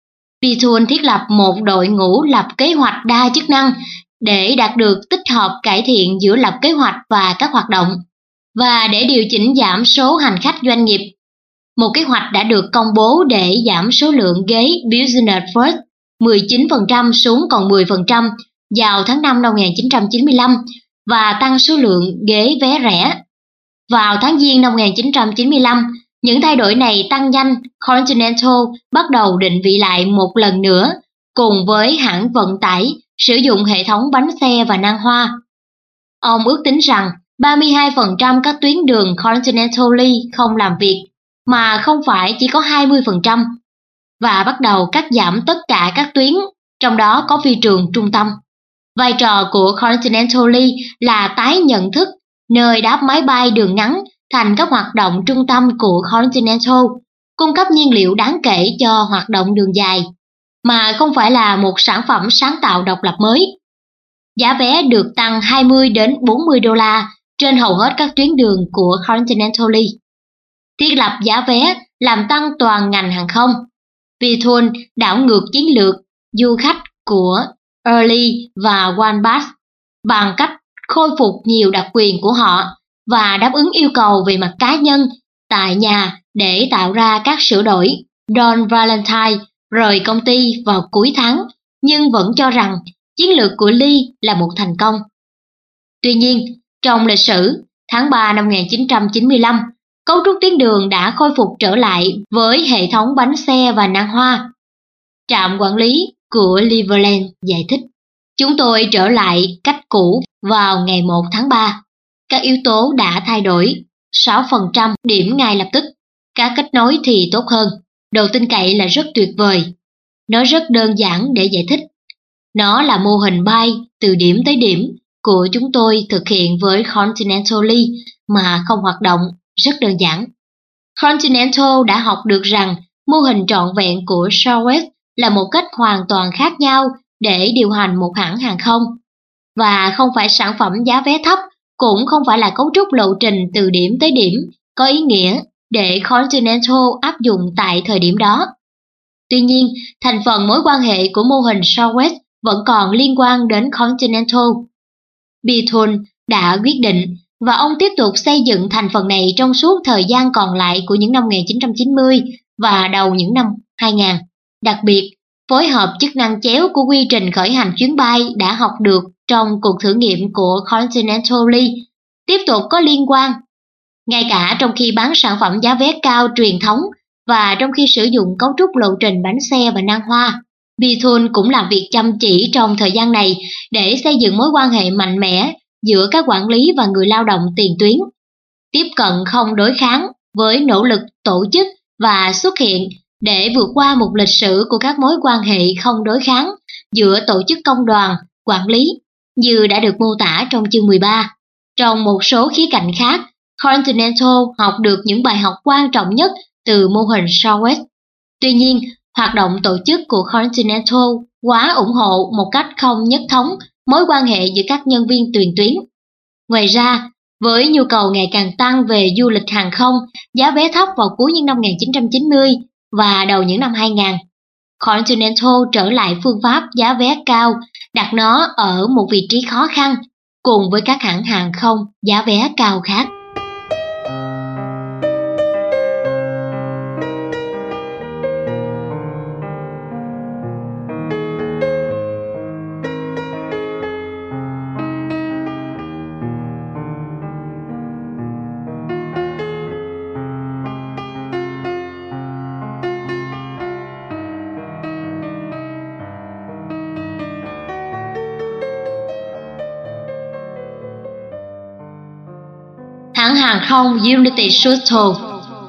Beaton thiết lập một đội ngũ lập kế hoạch đa chức năng để đạt được tích hợp cải thiện giữa lập kế hoạch và các hoạt động, và để điều chỉnh giảm số hành khách doanh nghiệp. Một kế hoạch đã được công bố để giảm số lượng ghế Business First mười chín phần trăm xuống còn mười phần trăm vào tháng năm năm một nghìn chín trăm chín mươi lăm và tăng số lượng ghế vé rẻ. Vào tháng Giêng năm một nghìn chín trăm chín mươi lăm, những thay đổi này tăng nhanh. Continental bắt đầu định vị lại một lần nữa cùng với hãng vận tải sử dụng hệ thống bánh xe và nan hoa. Ông ước tính rằng ba mươi hai phần trăm các tuyến đường Continental không làm việc, mà không phải chỉ có hai mươi phần trăm, và bắt đầu cắt giảm tất cả các tuyến, trong đó có phi trường trung tâm. Vai trò của Continental là tái nhận thức nơi đáp máy bay đường ngắn thành các hoạt động trung tâm của Continental, cung cấp nhiên liệu đáng kể cho hoạt động đường dài, mà không phải là một sản phẩm sáng tạo độc lập mới. Giá vé được tăng hai mươi đến bốn mươi đô la trên hầu hết các tuyến đường của Continental. Thiết lập giá vé làm tăng toàn ngành hàng không. Beaton đảo ngược chiến lược du khách của Early và OneBus bằng cách khôi phục nhiều đặc quyền của họ và đáp ứng yêu cầu về mặt cá nhân tại nhà để tạo ra các sửa đổi. Don Valentine rời công ty vào cuối tháng, nhưng vẫn cho rằng chiến lược của Lee là một thành công. Tuy nhiên, trong lịch sử, tháng ba năm một nghìn chín trăm chín mươi lăm, cấu trúc tuyến đường đã khôi phục trở lại với hệ thống bánh xe và nan hoa. Trạm quản lý của Cleveland giải thích: "Chúng tôi trở lại cách cũ vào ngày một tháng ba. Các yếu tố đã thay đổi, sáu phần trăm điểm ngay lập tức. Các kết nối thì tốt hơn. Độ tin cậy là rất tuyệt vời. Nó rất đơn giản để giải thích. Nó là mô hình bay từ điểm tới điểm của chúng tôi thực hiện với Continental mà không hoạt động, rất đơn giản." Continental đã học được rằng mô hình trọn vẹn của Southwest là một cách hoàn toàn khác nhau để điều hành một hãng hàng không, và không phải sản phẩm giá vé thấp, cũng không phải là cấu trúc lộ trình từ điểm tới điểm có ý nghĩa để Continental áp dụng tại thời điểm đó. Tuy nhiên, thành phần mối quan hệ của mô hình Southwest vẫn còn liên quan đến Continental. Beaton đã quyết định, và ông tiếp tục xây dựng thành phần này trong suốt thời gian còn lại của những năm một nghìn chín trăm chín mươi và đầu những năm hai nghìn. Đặc biệt, phối hợp chức năng chéo của quy trình khởi hành chuyến bay đã học được trong cuộc thử nghiệm của Continental tiếp tục có liên quan. Ngay cả trong khi bán sản phẩm giá vé cao truyền thống và trong khi sử dụng cấu trúc lộ trình bánh xe và nan hoa, Beaton cũng làm việc chăm chỉ trong thời gian này để xây dựng mối quan hệ mạnh mẽ giữa các quản lý và người lao động tiền tuyến, tiếp cận không đối kháng với nỗ lực tổ chức và xuất hiện để vượt qua một lịch sử của các mối quan hệ không đối kháng giữa tổ chức công đoàn, quản lý, như đã được mô tả trong chương mười ba. Trong một số khía cạnh khác, Continental học được những bài học quan trọng nhất từ mô hình Southwest. Tuy nhiên, hoạt động tổ chức của Continental quá ủng hộ một cách không nhất thống mối quan hệ giữa các nhân viên tiền tuyến. Ngoài ra, với nhu cầu ngày càng tăng về du lịch hàng không, giá vé thấp vào cuối những năm một nghìn chín trăm chín mươi và đầu những năm hai nghìn, Continental trở lại phương pháp giá vé cao, đặt nó ở một vị trí khó khăn cùng với các hãng hàng không giá vé cao khác. Hãng hàng không United Shuttle.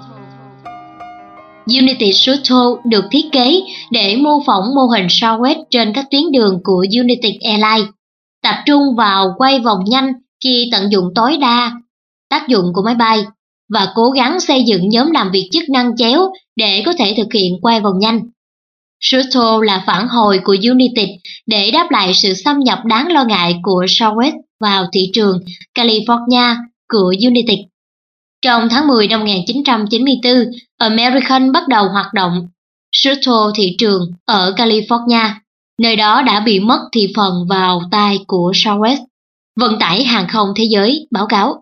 United Shuttle được thiết kế để mô phỏng mô hình Southwest trên các tuyến đường của United Airlines, tập trung vào quay vòng nhanh khi tận dụng tối đa tác dụng của máy bay, và cố gắng xây dựng nhóm làm việc chức năng chéo để có thể thực hiện quay vòng nhanh. Sutton là phản hồi của United để đáp lại sự xâm nhập đáng lo ngại của Southwest vào thị trường California của United. Trong tháng mười năm một nghìn chín trăm chín mươi tư, American bắt đầu hoạt động Sutton thị trường ở California, nơi đó đã bị mất thị phần vào tay của Southwest. Vận tải hàng không thế giới báo cáo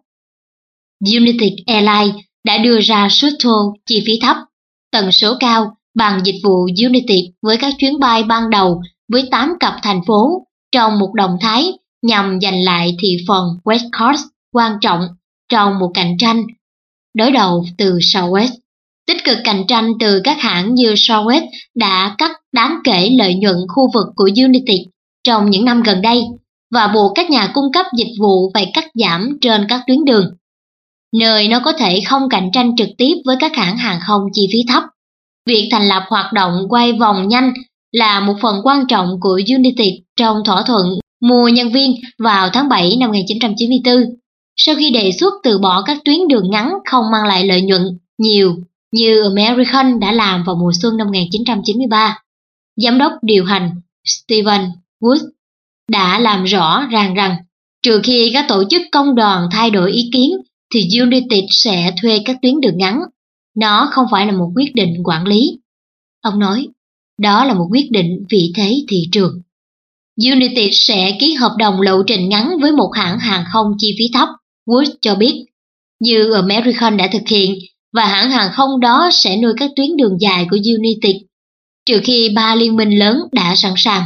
United Airlines đã đưa ra Sutton chi phí thấp, tần số cao bằng dịch vụ United với các chuyến bay ban đầu với tám cặp thành phố trong một động thái nhằm giành lại thị phần West Coast quan trọng trong một cạnh tranh đối đầu từ Southwest. Tích cực cạnh tranh từ các hãng như Southwest đã cắt đáng kể lợi nhuận khu vực của United trong những năm gần đây và buộc các nhà cung cấp dịch vụ phải cắt giảm trên các tuyến đường, nơi nó có thể không cạnh tranh trực tiếp với các hãng hàng không chi phí thấp. Việc thành lập hoạt động quay vòng nhanh là một phần quan trọng của United trong thỏa thuận mua nhân viên vào tháng bảy năm một nghìn chín trăm chín mươi tư, sau khi đề xuất từ bỏ các tuyến đường ngắn không mang lại lợi nhuận nhiều như American đã làm vào mùa xuân năm một nghìn chín trăm chín mươi ba. Giám đốc điều hành Stephen Woods đã làm rõ ràng rằng trừ khi các tổ chức công đoàn thay đổi ý kiến thì United sẽ thuê các tuyến đường ngắn. Nó không phải là một quyết định quản lý. Ông nói, đó là một quyết định vị thế thị trường. United sẽ ký hợp đồng lộ trình ngắn với một hãng hàng không chi phí thấp, Woods cho biết, như American đã thực hiện, và hãng hàng không đó sẽ nuôi các tuyến đường dài của United, trừ khi ba liên minh lớn đã sẵn sàng,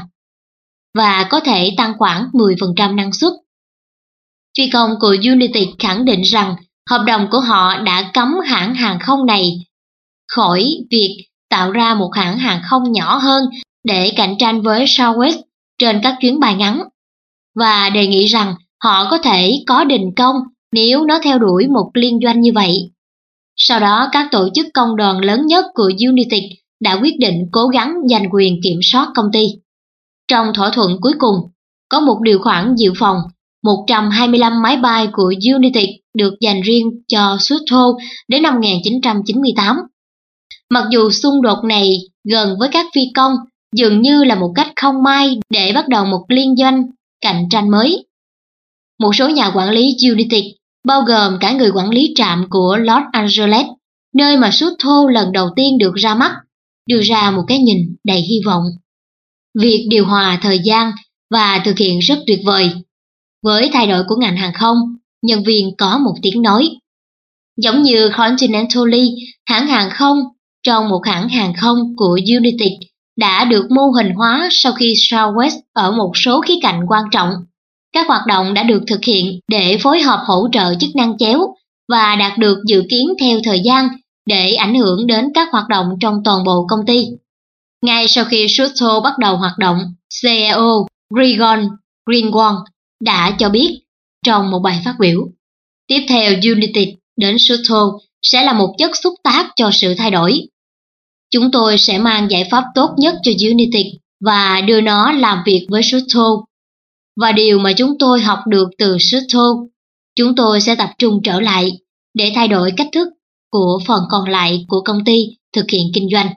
và có thể tăng khoảng mười phần trăm năng suất. Phi công của United khẳng định rằng hợp đồng của họ đã cấm hãng hàng không này khỏi việc tạo ra một hãng hàng không nhỏ hơn để cạnh tranh với Southwest trên các chuyến bay ngắn, và đề nghị rằng họ có thể có đình công nếu nó theo đuổi một liên doanh như vậy. Sau đó, các tổ chức công đoàn lớn nhất của United đã quyết định cố gắng giành quyền kiểm soát công ty. Trong thỏa thuận cuối cùng, có một điều khoản dự phòng một trăm hai mươi lăm máy bay của United được dành riêng cho Sutton đến năm một nghìn chín trăm chín mươi tám. Mặc dù xung đột này gần với các phi công dường như là một cách không may để bắt đầu một liên doanh cạnh tranh mới. Một số nhà quản lý United, bao gồm cả người quản lý trạm của Los Angeles, nơi mà Sutton lần đầu tiên được ra mắt, đưa ra một cái nhìn đầy hy vọng. Việc điều hòa thời gian và thực hiện rất tuyệt vời. Với thay đổi của ngành hàng không, nhân viên có một tiếng nói. Giống như Continental, hãng hàng không trong một hãng hàng không của United đã được mô hình hóa sau khi Southwest ở một số khía cạnh quan trọng. Các hoạt động đã được thực hiện để phối hợp hỗ trợ chức năng chéo và đạt được dự kiến theo thời gian để ảnh hưởng đến các hoạt động trong toàn bộ công ty. Ngay sau khi Sutton bắt đầu hoạt động, xê e ô Gregor Greenwald đã cho biết trong một bài phát biểu, tiếp theo United đến Sutton sẽ là một chất xúc tác cho sự thay đổi. Chúng tôi sẽ mang giải pháp tốt nhất cho United và đưa nó làm việc với Sutton. Và điều mà chúng tôi học được từ Sutton, chúng tôi sẽ tập trung trở lại để thay đổi cách thức của phần còn lại của công ty thực hiện kinh doanh.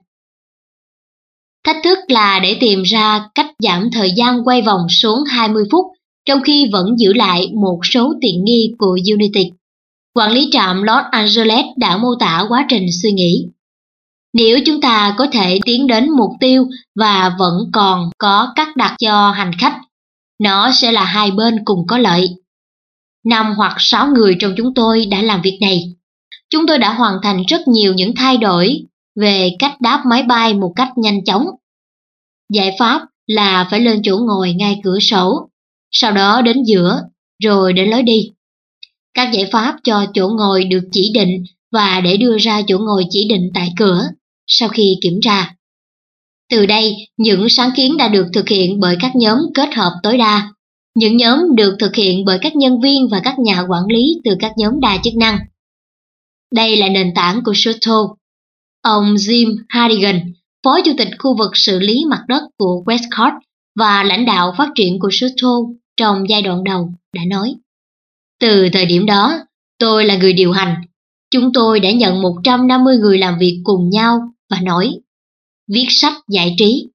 Thách thức là để tìm ra cách giảm thời gian quay vòng xuống hai mươi phút trong khi vẫn giữ lại một số tiện nghi của United. Quản lý trạm Los Angeles đã mô tả quá trình suy nghĩ. Nếu chúng ta có thể tiến đến mục tiêu và vẫn còn có cắt đặt cho hành khách, nó sẽ là hai bên cùng có lợi. Năm hoặc sáu người trong chúng tôi đã làm việc này. Chúng tôi đã hoàn thành rất nhiều những thay đổi về cách đáp máy bay một cách nhanh chóng. Giải pháp là phải lên chỗ ngồi ngay cửa sổ, sau đó đến giữa, rồi đến lối đi. Các giải pháp cho chỗ ngồi được chỉ định và để đưa ra chỗ ngồi chỉ định tại cửa sau khi kiểm tra. Từ đây, những sáng kiến đã được thực hiện bởi các nhóm kết hợp tối đa. Những nhóm được thực hiện bởi các nhân viên và các nhà quản lý từ các nhóm đa chức năng. Đây là nền tảng của Sutton. Ông Jim Hardigan, Phó Chủ tịch khu vực xử lý mặt đất của Westcott và lãnh đạo phát triển của Sutton trong giai đoạn đầu, đã nói. Từ thời điểm đó, tôi là người điều hành. Chúng tôi đã nhận một trăm năm mươi người làm việc cùng nhau và nói, viết sách giải trí,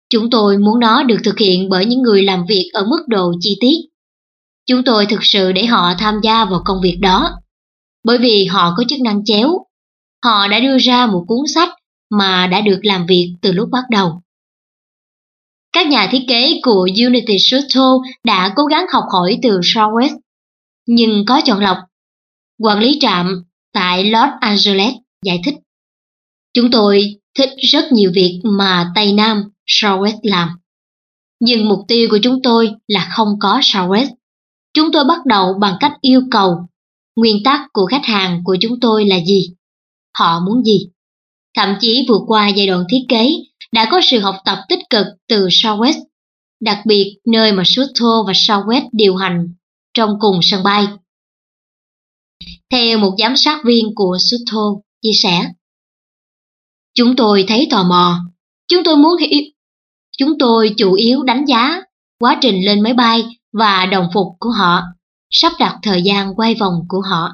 Chúng tôi muốn nó được thực hiện bởi những người làm việc ở mức độ chi tiết. Chúng tôi thực sự để họ tham gia vào công việc đó, bởi vì họ có chức năng chéo. Họ đã đưa ra một cuốn sách mà đã được làm việc từ lúc bắt đầu. Các nhà thiết kế của Unity Shuttle đã cố gắng học hỏi từ Southwest, nhưng có chọn lọc. Quản lý trạm tại Los Angeles giải thích: Chúng tôi thích rất nhiều việc mà Tây Nam Southwest làm. Nhưng mục tiêu của chúng tôi là không có Southwest. Chúng tôi bắt đầu bằng cách yêu cầu nguyên tắc của khách hàng của chúng tôi là gì, họ muốn gì. Thậm chí vượt qua giai đoạn thiết kế, đã có sự học tập tích cực từ Southwest, đặc biệt nơi mà Shuttle và Southwest điều hành trong cùng sân bay. Theo một giám sát viên của Shuttle chia sẻ: Chúng tôi thấy tò mò, chúng tôi muốn hiểu, chúng tôi chủ yếu đánh giá quá trình lên máy bay và đồng phục của họ, sắp đặt thời gian quay vòng của họ.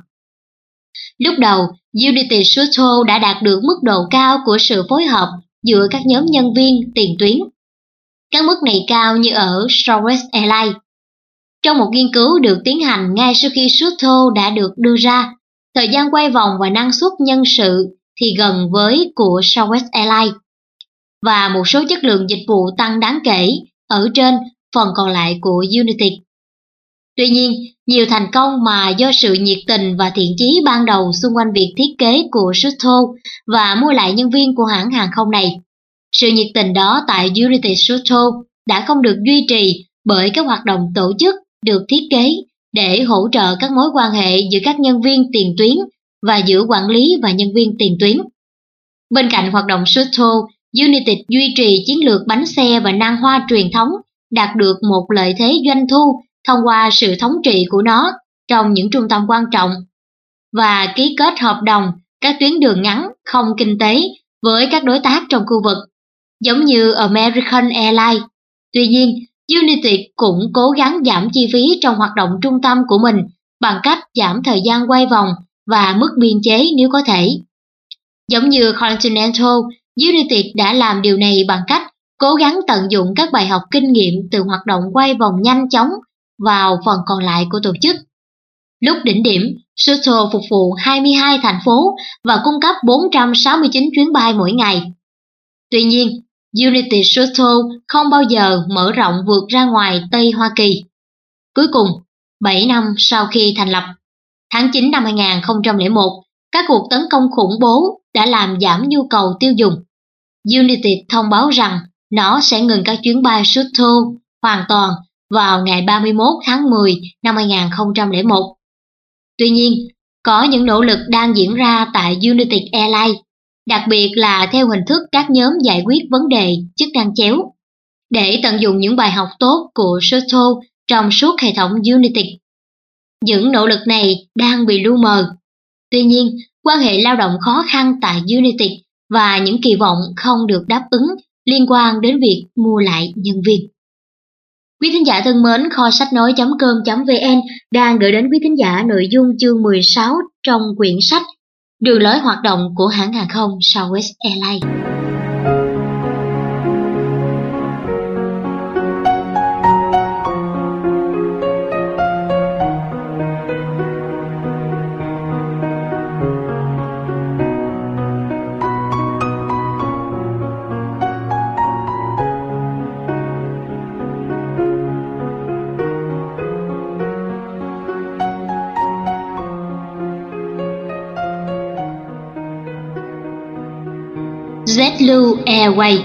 Lúc đầu, Unity Shuttle đã đạt được mức độ cao của sự phối hợp giữa các nhóm nhân viên tiền tuyến. Các mức này cao như ở Southwest Airlines. Trong một nghiên cứu được tiến hành ngay sau khi Shuttle đã được đưa ra, thời gian quay vòng và năng suất nhân sự thì gần với của Southwest Airlines, và một số chất lượng dịch vụ tăng đáng kể ở trên phần còn lại của Unity. Tuy nhiên, nhiều thành công mà do sự nhiệt tình và thiện chí ban đầu xung quanh việc thiết kế của Shuttle và mua lại nhân viên của hãng hàng không này. Sự nhiệt tình đó tại Unity Shuttle đã không được duy trì bởi các hoạt động tổ chức được thiết kế để hỗ trợ các mối quan hệ giữa các nhân viên tiền tuyến và giữa quản lý và nhân viên tiền tuyến. Bên cạnh hoạt động Shuttle, Unity duy trì chiến lược bánh xe và nan hoa truyền thống, đạt được một lợi thế doanh thu thông qua sự thống trị của nó trong những trung tâm quan trọng và ký kết hợp đồng các tuyến đường ngắn không kinh tế với các đối tác trong khu vực, giống như American Airlines. Tuy nhiên, Unity cũng cố gắng giảm chi phí trong hoạt động trung tâm của mình bằng cách giảm thời gian quay vòng và mức biên chế nếu có thể. Giống như Continental, Unity đã làm điều này bằng cách cố gắng tận dụng các bài học kinh nghiệm từ hoạt động quay vòng nhanh chóng vào phần còn lại của tổ chức. Lúc đỉnh điểm, Shuttle phục vụ hai mươi hai thành phố và cung cấp bốn trăm sáu mươi chín chuyến bay mỗi ngày. Tuy nhiên, Unity Shuttle không bao giờ mở rộng vượt ra ngoài Tây Hoa Kỳ. Cuối cùng, bảy năm sau khi thành lập, tháng chín năm hai nghìn không trăm lẻ một, các cuộc tấn công khủng bố đã làm giảm nhu cầu tiêu dùng. Unity thông báo rằng nó sẽ ngừng các chuyến bay Shuttle hoàn toàn vào ngày ba mươi mốt tháng mười năm hai nghìn không trăm lẻ một. Tuy nhiên, có những nỗ lực đang diễn ra tại United Airlines, đặc biệt là theo hình thức các nhóm giải quyết vấn đề chức năng chéo, để tận dụng những bài học tốt của Shuttle trong suốt hệ thống Unity. Những nỗ lực này đang bị lu mờ. Tuy nhiên, quan hệ lao động khó khăn tại Unity và những kỳ vọng không được đáp ứng liên quan đến việc mua lại nhân viên. Quý thính giả thân mến, kho sách nói chấm com chấm vn đang gửi đến quý thính giả nội dung chương mười sáu trong quyển sách Đường lối hoạt động của hãng hàng không Southwest Airlines. JetBlue Airways.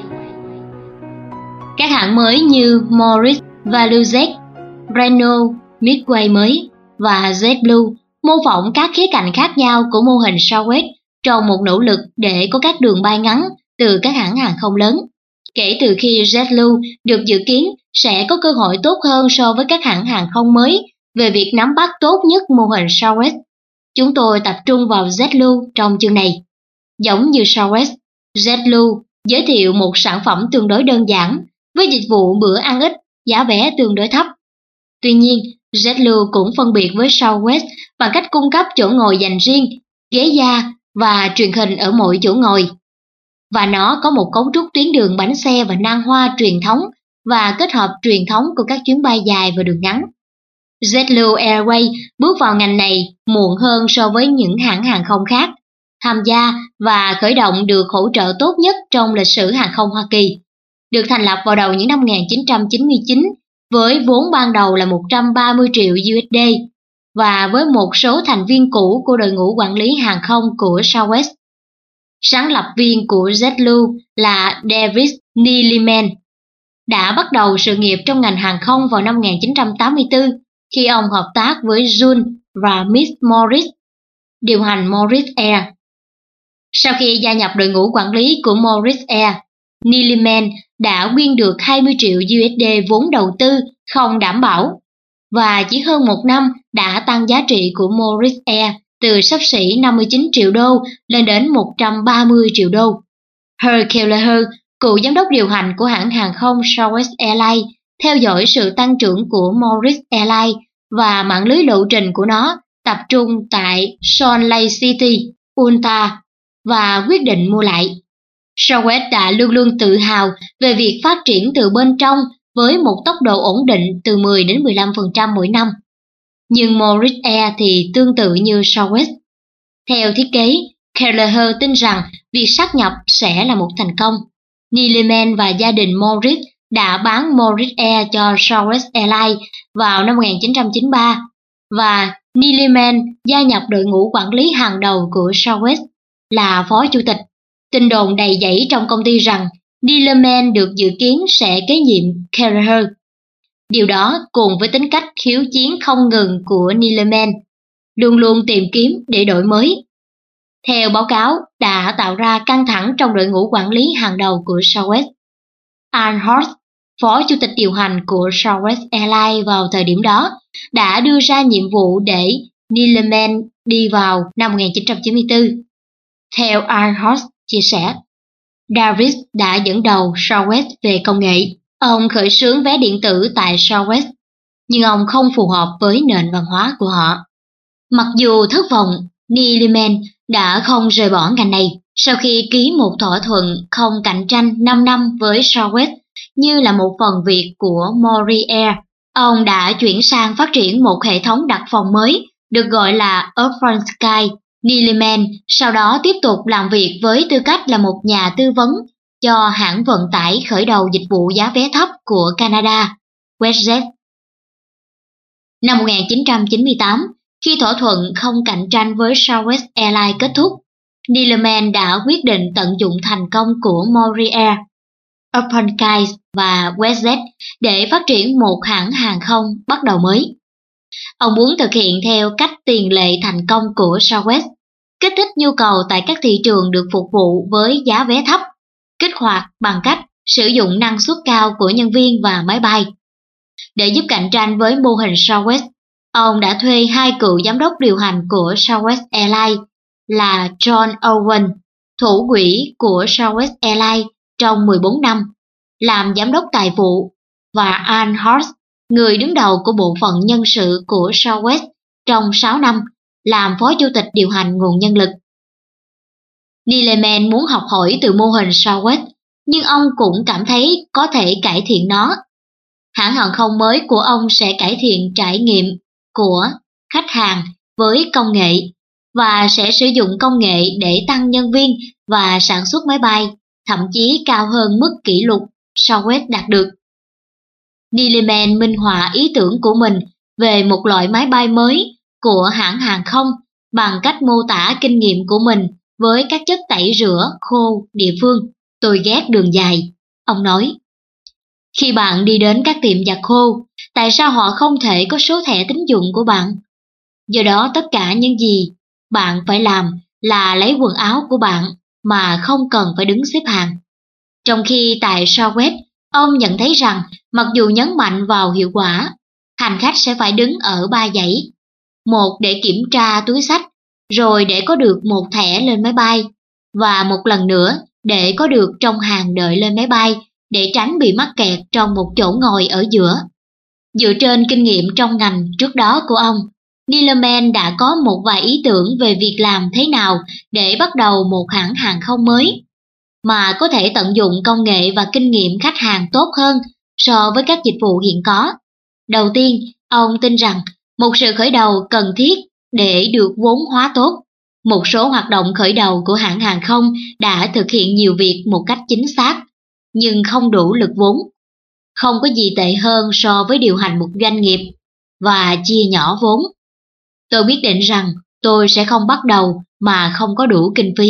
Các hãng mới như Morris, ValueJet, Renault, Midway mới và JetBlue mô phỏng các khía cạnh khác nhau của mô hình Southwest trong một nỗ lực để có các đường bay ngắn từ các hãng hàng không lớn. Kể từ khi JetBlue được dự kiến sẽ có cơ hội tốt hơn so với các hãng hàng không mới về việc nắm bắt tốt nhất mô hình Southwest, chúng tôi tập trung vào JetBlue trong chương này. Giống như Southwest, JetBlue giới thiệu một sản phẩm tương đối đơn giản với dịch vụ bữa ăn ít, giá vé tương đối thấp. Tuy nhiên, JetBlue cũng phân biệt với Southwest bằng cách cung cấp chỗ ngồi dành riêng, ghế da và truyền hình ở mỗi chỗ ngồi. và nó có một cấu trúc tuyến đường bánh xe và nan hoa truyền thống và kết hợp truyền thống của các chuyến bay dài và đường ngắn. JetBlue Airways bước vào ngành này muộn hơn so với những hãng hàng không khác, tham gia và khởi động được hỗ trợ tốt nhất trong lịch sử hàng không Hoa Kỳ. Được thành lập vào đầu những năm một nghìn chín trăm chín mươi chín với vốn ban đầu là một trăm ba mươi triệu đô la và với một số thành viên cũ của đội ngũ quản lý hàng không của Southwest. Sáng lập viên của JetBlue là David Neeleman đã bắt đầu sự nghiệp trong ngành hàng không vào năm một nghìn chín trăm tám mươi tư khi ông hợp tác với June và Miss Morris, điều hành Morris Air. Sau khi gia nhập đội ngũ quản lý của Morris Air, Neeleman đã quyên được hai mươi triệu đô la vốn đầu tư không đảm bảo và chỉ hơn một năm đã tăng giá trị của Morris Air từ xấp xỉ năm mươi chín triệu đô lên đến một trăm ba mươi triệu đô. Herb Kelleher, cựu giám đốc điều hành của hãng hàng không Southwest Airlines, theo dõi sự tăng trưởng của Morris Airlines và mạng lưới lộ trình của nó tập trung tại Salt Lake City, Utah và quyết định mua lại. Southwest đã luôn luôn tự hào về việc phát triển từ bên trong với một tốc độ ổn định từ mười đến mười lăm phần trăm mỗi năm. Nhưng Morris Air thì tương tự như Southwest. Theo thiết kế, Kelleher tin rằng việc sát nhập sẽ là một thành công. Neeleman và gia đình Morris đã bán Morris Air cho Southwest Airlines vào năm một nghìn chín trăm chín mươi ba và Neeleman gia nhập đội ngũ quản lý hàng đầu của Southwest là phó chủ tịch. Tin đồn đầy dẫy trong công ty rằng Neeleman được dự kiến sẽ kế nhiệm Kelleher. Điều đó cùng với tính cách khiếu chiến không ngừng của Neeleman, luôn luôn tìm kiếm để đổi mới. Theo báo cáo, đã tạo ra căng thẳng trong đội ngũ quản lý hàng đầu của Southwest. Al Horst, phó chủ tịch điều hành của Southwest Airlines vào thời điểm đó, đã đưa ra nhiệm vụ để Neeleman đi vào năm một nghìn chín trăm chín mươi tư. Theo Al Horst chia sẻ, David đã dẫn đầu Southwest về công nghệ. Ông khởi xướng vé điện tử tại Southwest, nhưng ông không phù hợp với nền văn hóa của họ. Mặc dù thất vọng, Neeleman đã không rời bỏ ngành này sau khi ký một thỏa thuận không cạnh tranh năm năm với Southwest như là một phần việc của Morris Air. Ông đã chuyển sang phát triển một hệ thống đặt phòng mới được gọi là Open Sky. Neeleman sau đó tiếp tục làm việc với tư cách là một nhà tư vấn cho hãng vận tải khởi đầu dịch vụ giá vé thấp của Canada, WestJet. Năm một nghìn chín trăm chín mươi tám, khi thỏa thuận không cạnh tranh với Southwest Airlines kết thúc, Neeleman đã quyết định tận dụng thành công của Morris Air, Open Skies và WestJet để phát triển một hãng hàng không bắt đầu mới. Ông muốn thực hiện theo cách tiền lệ thành công của Southwest, kích thích nhu cầu tại các thị trường được phục vụ với giá vé thấp, kích hoạt bằng cách sử dụng năng suất cao của nhân viên và máy bay. Để giúp cạnh tranh với mô hình Southwest, ông đã thuê hai cựu giám đốc điều hành của Southwest Airlines là John Owen, thủ quỹ của Southwest Airlines trong mười bốn năm, làm giám đốc tài vụ, và Al Horst, người đứng đầu của bộ phận nhân sự của Southwest trong sáu năm, làm phó chủ tịch điều hành nguồn nhân lực. Neeleman muốn học hỏi từ mô hình Southwest, nhưng ông cũng cảm thấy có thể cải thiện nó. Hãng hàng không mới của ông sẽ cải thiện trải nghiệm của khách hàng với công nghệ và sẽ sử dụng công nghệ để tăng nhân viên và sản xuất máy bay, thậm chí cao hơn mức kỷ lục Southwest đạt được. Neeleman minh họa ý tưởng của mình về một loại máy bay mới của hãng hàng không bằng cách mô tả kinh nghiệm của mình với các chất tẩy rửa khô địa phương. Tôi ghét đường dài, ông nói. Khi bạn đi đến các tiệm giặt khô, tại sao họ không thể có số thẻ tín dụng của bạn? Do đó tất cả những gì bạn phải làm là lấy quần áo của bạn mà không cần phải đứng xếp hàng. Trong khi tại Southwest, ông nhận thấy rằng mặc dù nhấn mạnh vào hiệu quả, hành khách sẽ phải đứng ở ba dãy. Một để kiểm tra túi xách, rồi để có được một thẻ lên máy bay, và một lần nữa để có được trong hàng đợi lên máy bay để tránh bị mắc kẹt trong một chỗ ngồi ở giữa. Dựa trên kinh nghiệm trong ngành trước đó của ông, Neeleman đã có một vài ý tưởng về việc làm thế nào để bắt đầu một hãng hàng không mới. mà có thể tận dụng công nghệ và kinh nghiệm khách hàng tốt hơn so với các dịch vụ hiện có. Đầu tiên, ông tin rằng một sự khởi đầu cần thiết để được vốn hóa tốt. Một số hoạt động khởi đầu của hãng hàng không đã thực hiện nhiều việc một cách chính xác, nhưng không đủ lực vốn. Không có gì tệ hơn so với điều hành một doanh nghiệp và chia nhỏ vốn. Tôi quyết định rằng tôi sẽ không bắt đầu mà không có đủ kinh phí.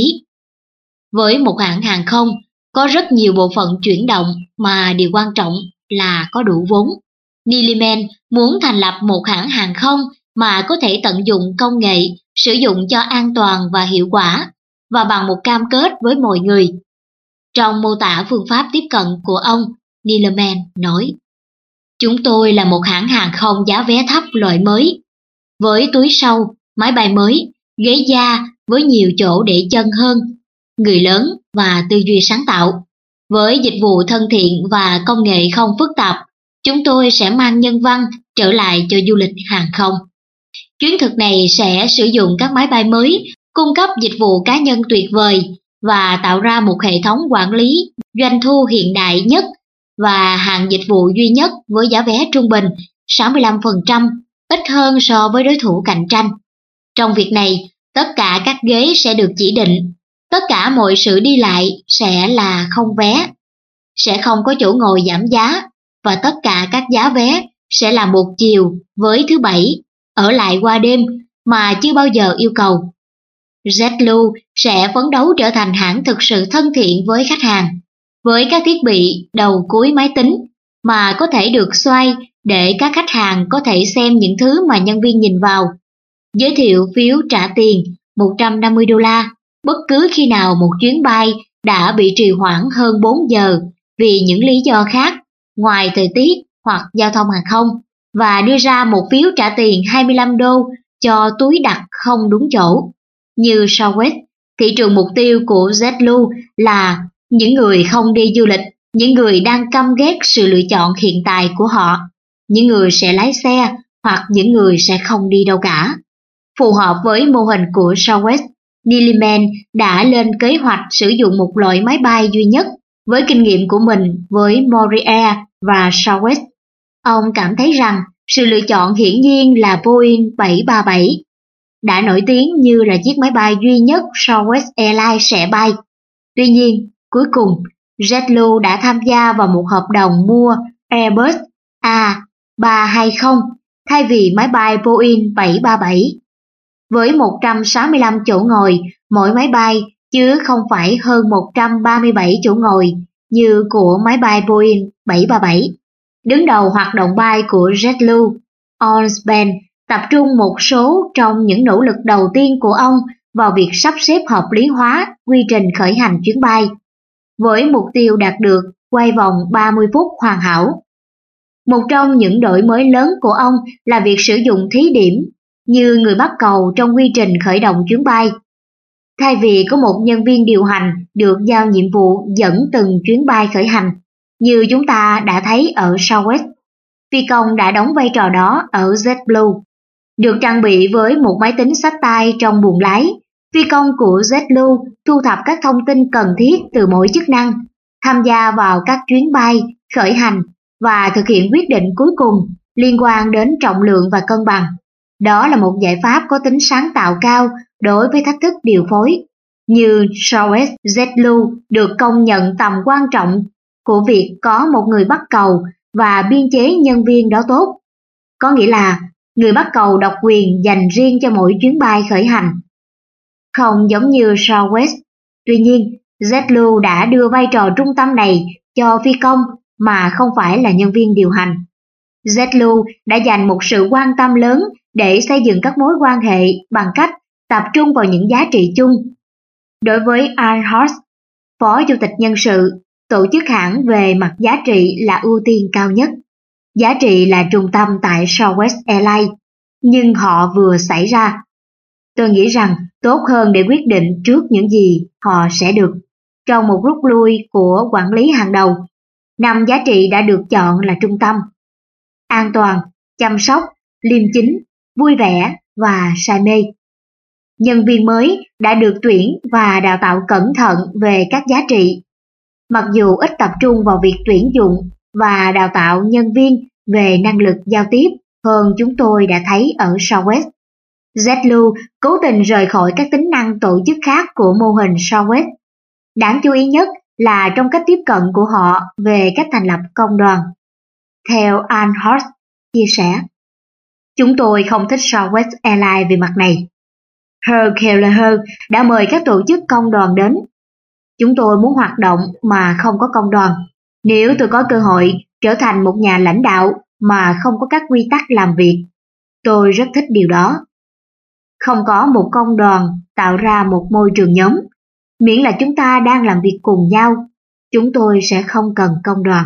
Với một hãng hàng không, có rất nhiều bộ phận chuyển động mà điều quan trọng là có đủ vốn. Niliman muốn thành lập một hãng hàng không mà có thể tận dụng công nghệ, sử dụng cho an toàn và hiệu quả, và bằng một cam kết với mọi người. Trong mô tả phương pháp tiếp cận của ông, Niliman nói: "Chúng tôi là một hãng hàng không giá vé thấp loại mới, với túi sâu, máy bay mới, ghế da với nhiều chỗ để chân hơn, người lớn và tư duy sáng tạo. Với dịch vụ thân thiện và công nghệ không phức tạp, chúng tôi sẽ mang nhân văn trở lại cho du lịch hàng không. Chuyến thực này sẽ sử dụng các máy bay mới, cung cấp dịch vụ cá nhân tuyệt vời và tạo ra một hệ thống quản lý doanh thu hiện đại nhất và hàng dịch vụ duy nhất với giá vé trung bình sáu mươi lăm phần trăm, ít hơn so với đối thủ cạnh tranh. Trong việc này, tất cả các ghế sẽ được chỉ định, tất cả mọi sự đi lại sẽ là không vé, sẽ không có chỗ ngồi giảm giá, và tất cả các giá vé sẽ là một chiều với thứ bảy, ở lại qua đêm mà chưa bao giờ yêu cầu. JetBlue sẽ phấn đấu trở thành hãng thực sự thân thiện với khách hàng, với các thiết bị đầu cuối máy tính mà có thể được xoay để các khách hàng có thể xem những thứ mà nhân viên nhìn vào. Giới thiệu phiếu trả tiền một trăm năm mươi đô la bất cứ khi nào một chuyến bay đã bị trì hoãn hơn bốn giờ vì những lý do khác ngoài thời tiết hoặc giao thông hàng không, và đưa ra một phiếu trả tiền hai mươi lăm đô cho túi đặt không đúng chỗ. Như Southwest, thị trường mục tiêu của JetBlue là những người không đi du lịch, những người đang căm ghét sự lựa chọn hiện tại của họ, những người sẽ lái xe hoặc những người sẽ không đi đâu cả. Phù hợp với mô hình của Southwest, Niliman đã lên kế hoạch sử dụng một loại máy bay duy nhất với kinh nghiệm của mình với Moriair và Southwest. Ông cảm thấy rằng sự lựa chọn hiển nhiên là Boeing bảy ba bảy, đã nổi tiếng như là chiếc máy bay duy nhất Southwest Airlines sẽ bay. Tuy nhiên, cuối cùng, JetBlue đã tham gia vào một hợp đồng mua Airbus A ba hai không thay vì máy bay Boeing bảy ba bảy. Với một trăm sáu mươi lăm chỗ ngồi mỗi máy bay, chứ không phải hơn một trăm ba mươi bảy chỗ ngồi như của máy bay Boeing bảy ba bảy. Đứng đầu hoạt động bay của JetBlue, Osborne tập trung một số trong những nỗ lực đầu tiên của ông vào việc sắp xếp hợp lý hóa quy trình khởi hành chuyến bay, với mục tiêu đạt được quay vòng ba mươi phút hoàn hảo. Một trong những đổi mới lớn của ông là việc sử dụng thí điểm như người bắt cầu trong quy trình khởi động chuyến bay. Thay vì có một nhân viên điều hành được giao nhiệm vụ dẫn từng chuyến bay khởi hành, như chúng ta đã thấy ở Southwest, phi công đã đóng vai trò đó ở JetBlue. Được trang bị với một máy tính xách tay trong buồng lái, phi công của JetBlue thu thập các thông tin cần thiết từ mỗi chức năng, tham gia vào các chuyến bay khởi hành và thực hiện quyết định cuối cùng liên quan đến trọng lượng và cân bằng. Đó là một giải pháp có tính sáng tạo cao đối với thách thức điều phối. Như Southwest, JetBlue được công nhận tầm quan trọng của việc có một người bắt cầu và biên chế nhân viên đó tốt. Có nghĩa là người bắt cầu độc quyền dành riêng cho mỗi chuyến bay khởi hành. Không giống như Southwest, tuy nhiên, JetBlue đã đưa vai trò trung tâm này cho phi công mà không phải là nhân viên điều hành. JetBlue đã dành một sự quan tâm lớn để xây dựng các mối quan hệ bằng cách tập trung vào những giá trị chung. Đối với Al Horst, Phó Chủ tịch Nhân sự, tổ chức hãng về mặt giá trị là ưu tiên cao nhất. Giá trị là trung tâm tại Southwest Airlines, nhưng họ vừa xảy ra. Tôi nghĩ rằng tốt hơn để quyết định trước những gì họ sẽ được. Trong một rút lui của quản lý hàng đầu, năm giá trị đã được chọn là trung tâm: an toàn, chăm sóc, liêm chính, vui vẻ và say mê. nhân viên mới đã được tuyển và đào tạo cẩn thận về các giá trị. Mặc dù ít tập trung vào việc tuyển dụng và đào tạo nhân viên về năng lực giao tiếp hơn chúng tôi đã thấy ở Southwest, JetBlue cố tình rời khỏi các tính năng tổ chức khác của mô hình Southwest. Đáng chú ý nhất là trong cách tiếp cận của họ về cách thành lập công đoàn. Theo Ann Horst chia sẻ, chúng tôi không thích Southwest Airlines về mặt này. Herb Kelleher đã mời các tổ chức công đoàn đến. Chúng tôi muốn hoạt động mà không có công đoàn. Nếu tôi có cơ hội trở thành một nhà lãnh đạo mà không có các quy tắc làm việc, tôi rất thích điều đó. Không có một công đoàn tạo ra một môi trường nhóm. Miễn là chúng ta đang làm việc cùng nhau, chúng tôi sẽ không cần công đoàn.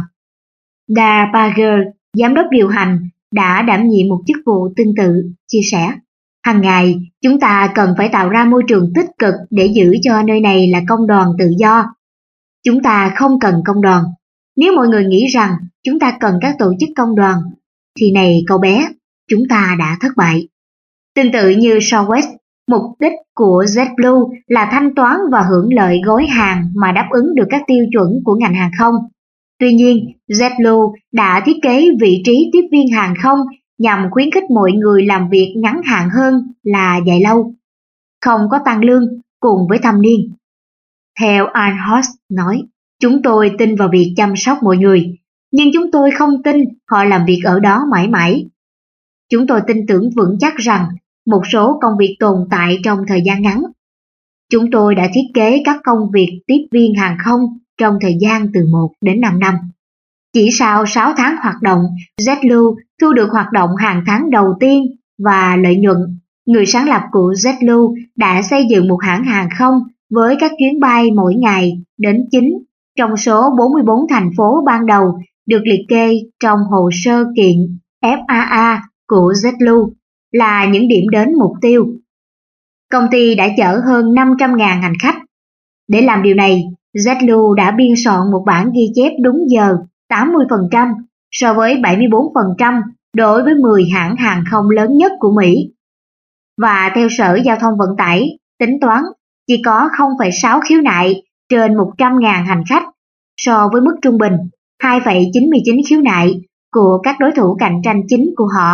Dar Parker, giám đốc điều hành, đã đảm nhiệm một chức vụ tương tự, chia sẻ. Hàng ngày, chúng ta cần phải tạo ra môi trường tích cực để giữ cho nơi này là công đoàn tự do. Chúng ta không cần công đoàn. Nếu mọi người nghĩ rằng chúng ta cần các tổ chức công đoàn, thì này cậu bé, chúng ta đã thất bại. Tương tự như Southwest, mục đích của JetBlue là thanh toán và hưởng lợi gói hàng mà đáp ứng được các tiêu chuẩn của ngành hàng không. Tuy nhiên, JetBlue đã thiết kế vị trí tiếp viên hàng không nhằm khuyến khích mọi người làm việc ngắn hạn hơn là dài lâu, không có tăng lương cùng với thâm niên. Theo Ann Horst nói, chúng tôi tin vào việc chăm sóc mọi người, nhưng chúng tôi không tin họ làm việc ở đó mãi mãi. Chúng tôi tin tưởng vững chắc rằng một số công việc tồn tại trong thời gian ngắn. Chúng tôi đã thiết kế các công việc tiếp viên hàng không trong thời gian từ một đến năm năm. Chỉ sau sáu tháng hoạt động, JetBlue thu được hoạt động hàng tháng đầu tiên và lợi nhuận. Người sáng lập của JetBlue đã xây dựng một hãng hàng không với các chuyến bay mỗi ngày đến chín trong số bốn mươi bốn thành phố ban đầu được liệt kê trong hồ sơ kiện F A A của JetBlue là những điểm đến mục tiêu. Công ty đã chở hơn năm trăm nghìn hành khách. Để làm điều này, JetBlue đã biên soạn một bản ghi chép đúng giờ tám mươi phần trăm so với bảy mươi bốn phần trăm đối với mười hãng hàng không lớn nhất của Mỹ. Và theo Sở Giao thông Vận tải, tính toán chỉ có không phẩy sáu khiếu nại trên một trăm nghìn hành khách so với mức trung bình hai phẩy chín mươi chín khiếu nại của các đối thủ cạnh tranh chính của họ.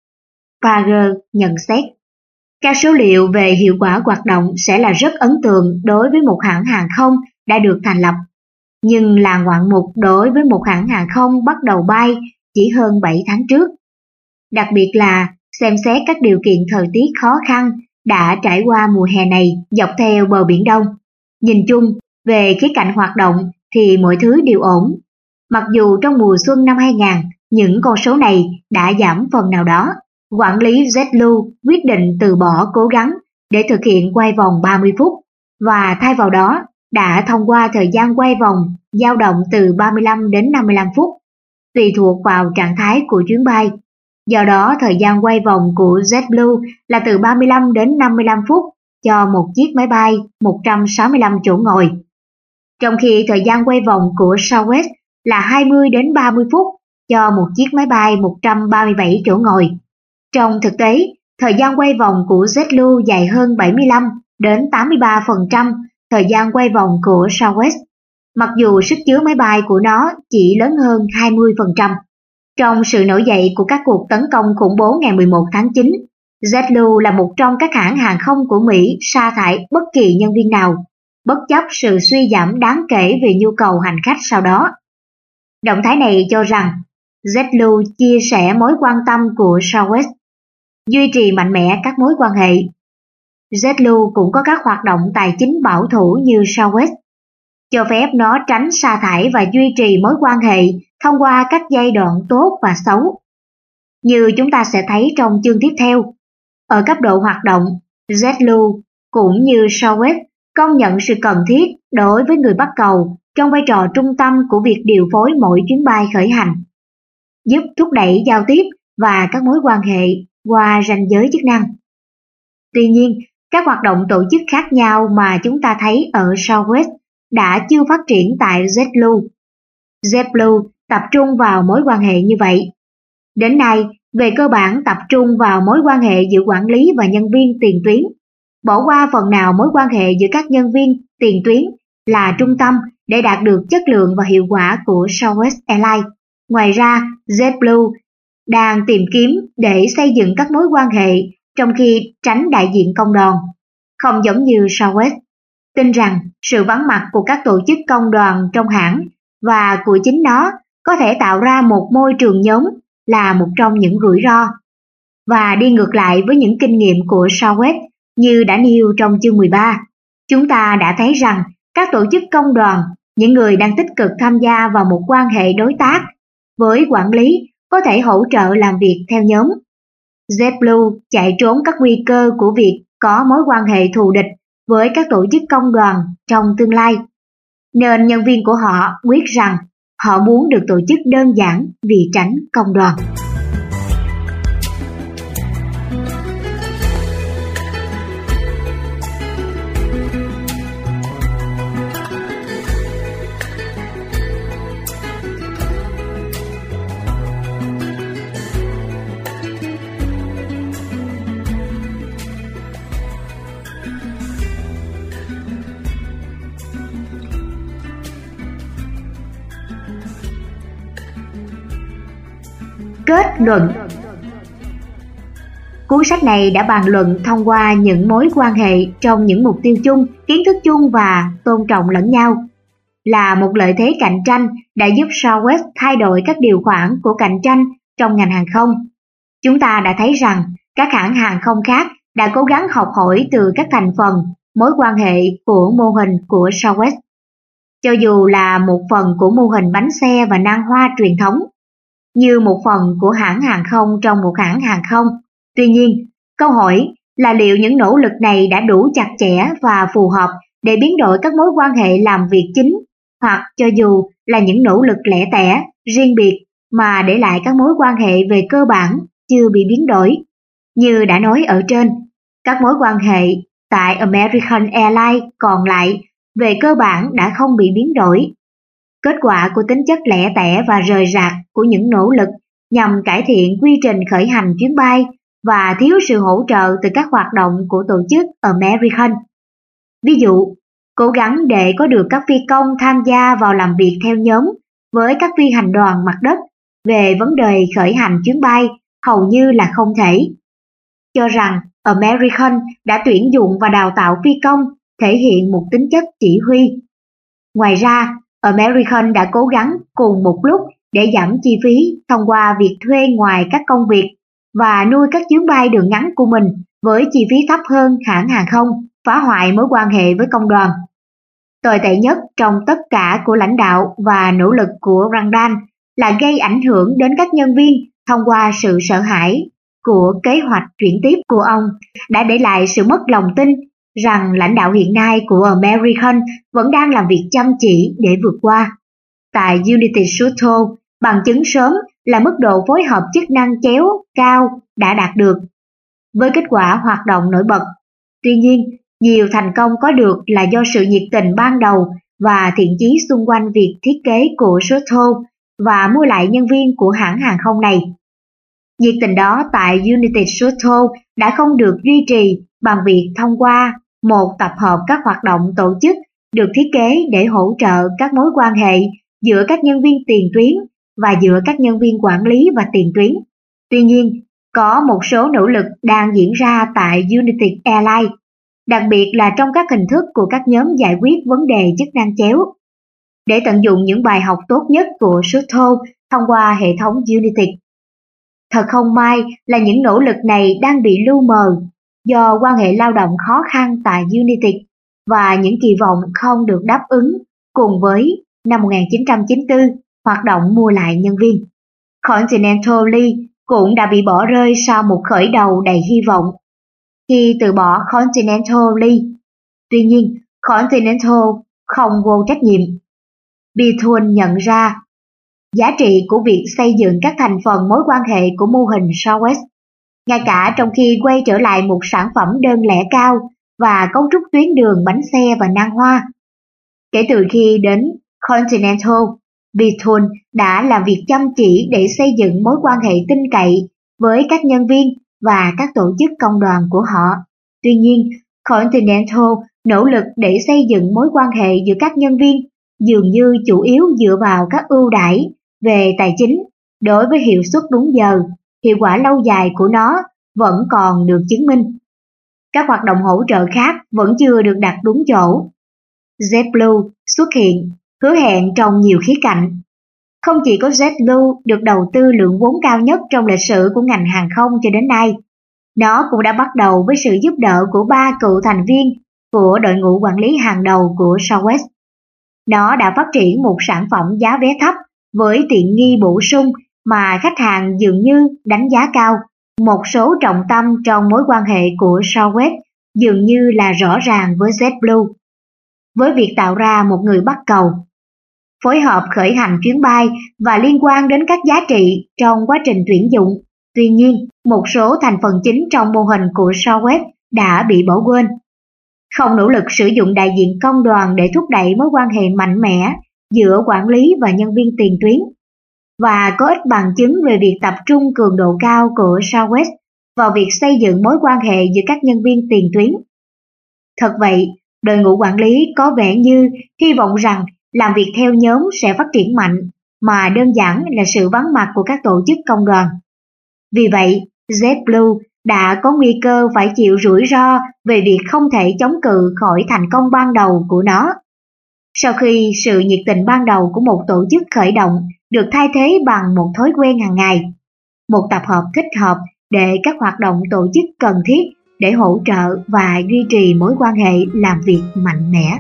Parker nhận xét, các số liệu về hiệu quả hoạt động sẽ là rất ấn tượng đối với một hãng hàng không đã được thành lập, nhưng là ngoạn mục đối với một hãng hàng không bắt đầu bay chỉ hơn bảy tháng trước. Đặc biệt là xem xét các điều kiện thời tiết khó khăn đã trải qua mùa hè này dọc theo bờ Biển Đông. Nhìn chung, về khía cạnh hoạt động thì mọi thứ đều ổn. Mặc dù trong mùa xuân năm hai nghìn, những con số này đã giảm phần nào đó. Quản lý JetBlue quyết định từ bỏ cố gắng để thực hiện quay vòng ba mươi phút và thay vào đó đã thông qua thời gian quay vòng dao động từ ba mươi lăm đến năm mươi lăm phút, tùy thuộc vào trạng thái của chuyến bay. Do đó, thời gian quay vòng của JetBlue là từ ba mươi lăm đến năm mươi lăm phút cho một chiếc máy bay một trăm sáu mươi lăm chỗ ngồi. Trong khi thời gian quay vòng của Southwest là hai mươi đến ba mươi phút cho một chiếc máy bay một trăm ba mươi bảy chỗ ngồi. Trong thực tế, thời gian quay vòng của JetBlue dài hơn bảy mươi lăm đến tám mươi ba phần trăm thời gian quay vòng của Southwest, mặc dù sức chứa máy bay của nó chỉ lớn hơn hai mươi phần trăm. Trong sự nổi dậy của các cuộc tấn công khủng bố ngày mười một tháng chín, JetBlue là một trong các hãng hàng không của Mỹ sa thải bất kỳ nhân viên nào, bất chấp sự suy giảm đáng kể về nhu cầu hành khách sau đó. Động thái này cho rằng JetBlue chia sẻ mối quan tâm của Southwest, duy trì mạnh mẽ các mối quan hệ. JetBlue cũng có các hoạt động tài chính bảo thủ như Southwest, cho phép nó tránh sa thải và duy trì mối quan hệ thông qua các giai đoạn tốt và xấu. Như chúng ta sẽ thấy trong chương tiếp theo, ở cấp độ hoạt động, JetBlue cũng như Southwest công nhận sự cần thiết đối với người bắt cầu trong vai trò trung tâm của việc điều phối mỗi chuyến bay khởi hành, giúp thúc đẩy giao tiếp và các mối quan hệ qua ranh giới chức năng. Tuy nhiên, các hoạt động tổ chức khác nhau mà chúng ta thấy ở Southwest đã chưa phát triển tại JetBlue. JetBlue tập trung vào mối quan hệ như vậy. Đến nay, về cơ bản tập trung vào mối quan hệ giữa quản lý và nhân viên tiền tuyến. bỏ qua phần nào mối quan hệ giữa các nhân viên tiền tuyến là trung tâm để đạt được chất lượng và hiệu quả của Southwest Airlines. Ngoài ra, JetBlue đang tìm kiếm để xây dựng các mối quan hệ trong khi tránh đại diện công đoàn. Không giống như Southwest, tin rằng sự vắng mặt của các tổ chức công đoàn trong hãng và của chính nó có thể tạo ra một môi trường nhóm là một trong những rủi ro. Và đi ngược lại với những kinh nghiệm của Southwest như đã nêu trong chương mười ba, chúng ta đã thấy rằng các tổ chức công đoàn, những người đang tích cực tham gia vào một quan hệ đối tác với quản lý, có thể hỗ trợ làm việc theo nhóm. JetBlue chạy trốn các nguy cơ của việc có mối quan hệ thù địch với các tổ chức công đoàn trong tương lai, nên nhân viên của họ quyết rằng họ muốn được tổ chức đơn giản vì tránh công đoàn. Kết luận. Cuốn sách này đã bàn luận thông qua những mối quan hệ trong những mục tiêu chung, kiến thức chung và tôn trọng lẫn nhau. Là một lợi thế cạnh tranh đã giúp Southwest thay đổi các điều khoản của cạnh tranh trong ngành hàng không. Chúng ta đã thấy rằng các hãng hàng không khác đã cố gắng học hỏi từ các thành phần, mối quan hệ của mô hình của Southwest. Cho dù là một phần của mô hình bánh xe và nan hoa truyền thống, như một phần của hãng hàng không trong một hãng hàng không. Tuy nhiên, câu hỏi là liệu những nỗ lực này đã đủ chặt chẽ và phù hợp để biến đổi các mối quan hệ làm việc chính, hoặc cho dù là những nỗ lực lẻ tẻ, riêng biệt mà để lại các mối quan hệ về cơ bản chưa bị biến đổi. Như đã nói ở trên, các mối quan hệ tại American Airlines còn lại về cơ bản đã không bị biến đổi. Kết quả của tính chất lẻ tẻ và rời rạc của những nỗ lực nhằm cải thiện quy trình khởi hành chuyến bay và thiếu sự hỗ trợ từ các hoạt động của tổ chức American. Ví dụ, cố gắng để có được các phi công tham gia vào làm việc theo nhóm với các phi hành đoàn mặt đất về vấn đề khởi hành chuyến bay hầu như là không thể. Cho rằng American đã tuyển dụng và đào tạo phi công thể hiện một tính chất chỉ huy. Ngoài ra, American đã cố gắng cùng một lúc để giảm chi phí thông qua việc thuê ngoài các công việc và nuôi các chuyến bay đường ngắn của mình với chi phí thấp hơn hãng hàng không, phá hoại mối quan hệ với công đoàn. Tồi tệ nhất trong tất cả của lãnh đạo và nỗ lực của Randall là gây ảnh hưởng đến các nhân viên thông qua sự sợ hãi của kế hoạch chuyển tiếp của ông, đã để lại sự mất lòng tin rằng lãnh đạo hiện nay của American vẫn đang làm việc chăm chỉ để vượt qua. Tại United Shuttle, bằng chứng sớm là mức độ phối hợp chức năng chéo cao đã đạt được, với kết quả hoạt động nổi bật. Tuy nhiên, nhiều thành công có được là do sự nhiệt tình ban đầu và thiện chí xung quanh việc thiết kế của Shuttle và mua lại nhân viên của hãng hàng không này. Nhiệt tình đó tại United Shuttle đã không được duy trì bằng việc thông qua một tập hợp các hoạt động tổ chức được thiết kế để hỗ trợ các mối quan hệ giữa các nhân viên tiền tuyến và giữa các nhân viên quản lý và tiền tuyến. Tuy nhiên, có một số nỗ lực đang diễn ra tại United Airlines, đặc biệt là trong các hình thức của các nhóm giải quyết vấn đề chức năng chéo, để tận dụng những bài học tốt nhất của Shuttle thông qua hệ thống United. Thật không may là những nỗ lực này đang bị lu mờ do quan hệ lao động khó khăn tại United và những kỳ vọng không được đáp ứng cùng với năm một nghìn chín trăm chín mươi tư hoạt động mua lại nhân viên. Continental Lee cũng đã bị bỏ rơi sau một khởi đầu đầy hy vọng khi từ bỏ Continental Lee. Tuy nhiên, Continental không vô trách nhiệm. Bethune nhận ra giá trị của việc xây dựng các thành phần mối quan hệ của mô hình Southwest, ngay cả trong khi quay trở lại một sản phẩm đơn lẻ cao và cấu trúc tuyến đường bánh xe và nan hoa. Kể từ khi đến Continental, Bethune đã làm việc chăm chỉ để xây dựng mối quan hệ tin cậy với các nhân viên và các tổ chức công đoàn của họ. Tuy nhiên, Continental nỗ lực để xây dựng mối quan hệ giữa các nhân viên, dường như chủ yếu dựa vào các ưu đãi về tài chính. Đối với hiệu suất đúng giờ, hiệu quả lâu dài của nó vẫn còn được chứng minh. Các hoạt động hỗ trợ khác vẫn chưa được đặt đúng chỗ. JetBlue xuất hiện, hứa hẹn trong nhiều khía cạnh. Không chỉ có JetBlue được đầu tư lượng vốn cao nhất trong lịch sử của ngành hàng không cho đến nay, nó cũng đã bắt đầu với sự giúp đỡ của ba cựu thành viên của đội ngũ quản lý hàng đầu của Southwest. Nó đã phát triển một sản phẩm giá vé thấp với tiện nghi bổ sung mà khách hàng dường như đánh giá cao. Một số trọng tâm trong mối quan hệ của Southwest dường như là rõ ràng với JetBlue. Với việc tạo ra một người bắt cầu, phối hợp khởi hành chuyến bay và liên quan đến các giá trị trong quá trình tuyển dụng. Tuy nhiên, một số thành phần chính trong mô hình của Southwest đã bị bỏ quên. Không nỗ lực sử dụng đại diện công đoàn để thúc đẩy mối quan hệ mạnh mẽ giữa quản lý và nhân viên tiền tuyến, và có ít bằng chứng về việc tập trung cường độ cao của Southwest vào việc xây dựng mối quan hệ giữa các nhân viên tiền tuyến. Thật vậy, đội ngũ quản lý có vẻ như hy vọng rằng làm việc theo nhóm sẽ phát triển mạnh, mà đơn giản là sự vắng mặt của các tổ chức công đoàn. Vì vậy, JetBlue đã có nguy cơ phải chịu rủi ro về việc không thể chống cự khỏi thành công ban đầu của nó. Sau khi sự nhiệt tình ban đầu của một tổ chức khởi động được thay thế bằng một thói quen hàng ngày, một tập hợp thích hợp để các hoạt động tổ chức cần thiết để hỗ trợ và duy trì mối quan hệ làm việc mạnh mẽ.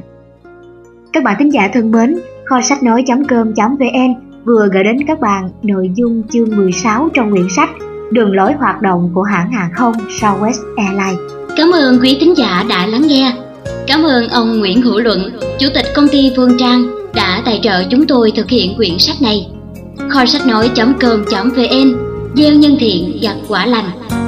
Các bạn thính giả thân mến, kho sách nói chấm com chấm vn vừa gửi đến các bạn nội dung chương mười sáu trong quyển sách Đường lối hoạt động của hãng hàng không Southwest Airlines. Cảm ơn quý thính giả đã lắng nghe. Cảm ơn ông Nguyễn Hữu Luận, Chủ tịch công ty Phương Trang đã tài trợ chúng tôi thực hiện quyển sách này. kho sách nói chấm com chấm vn, gieo nhân thiện gặt quả lành.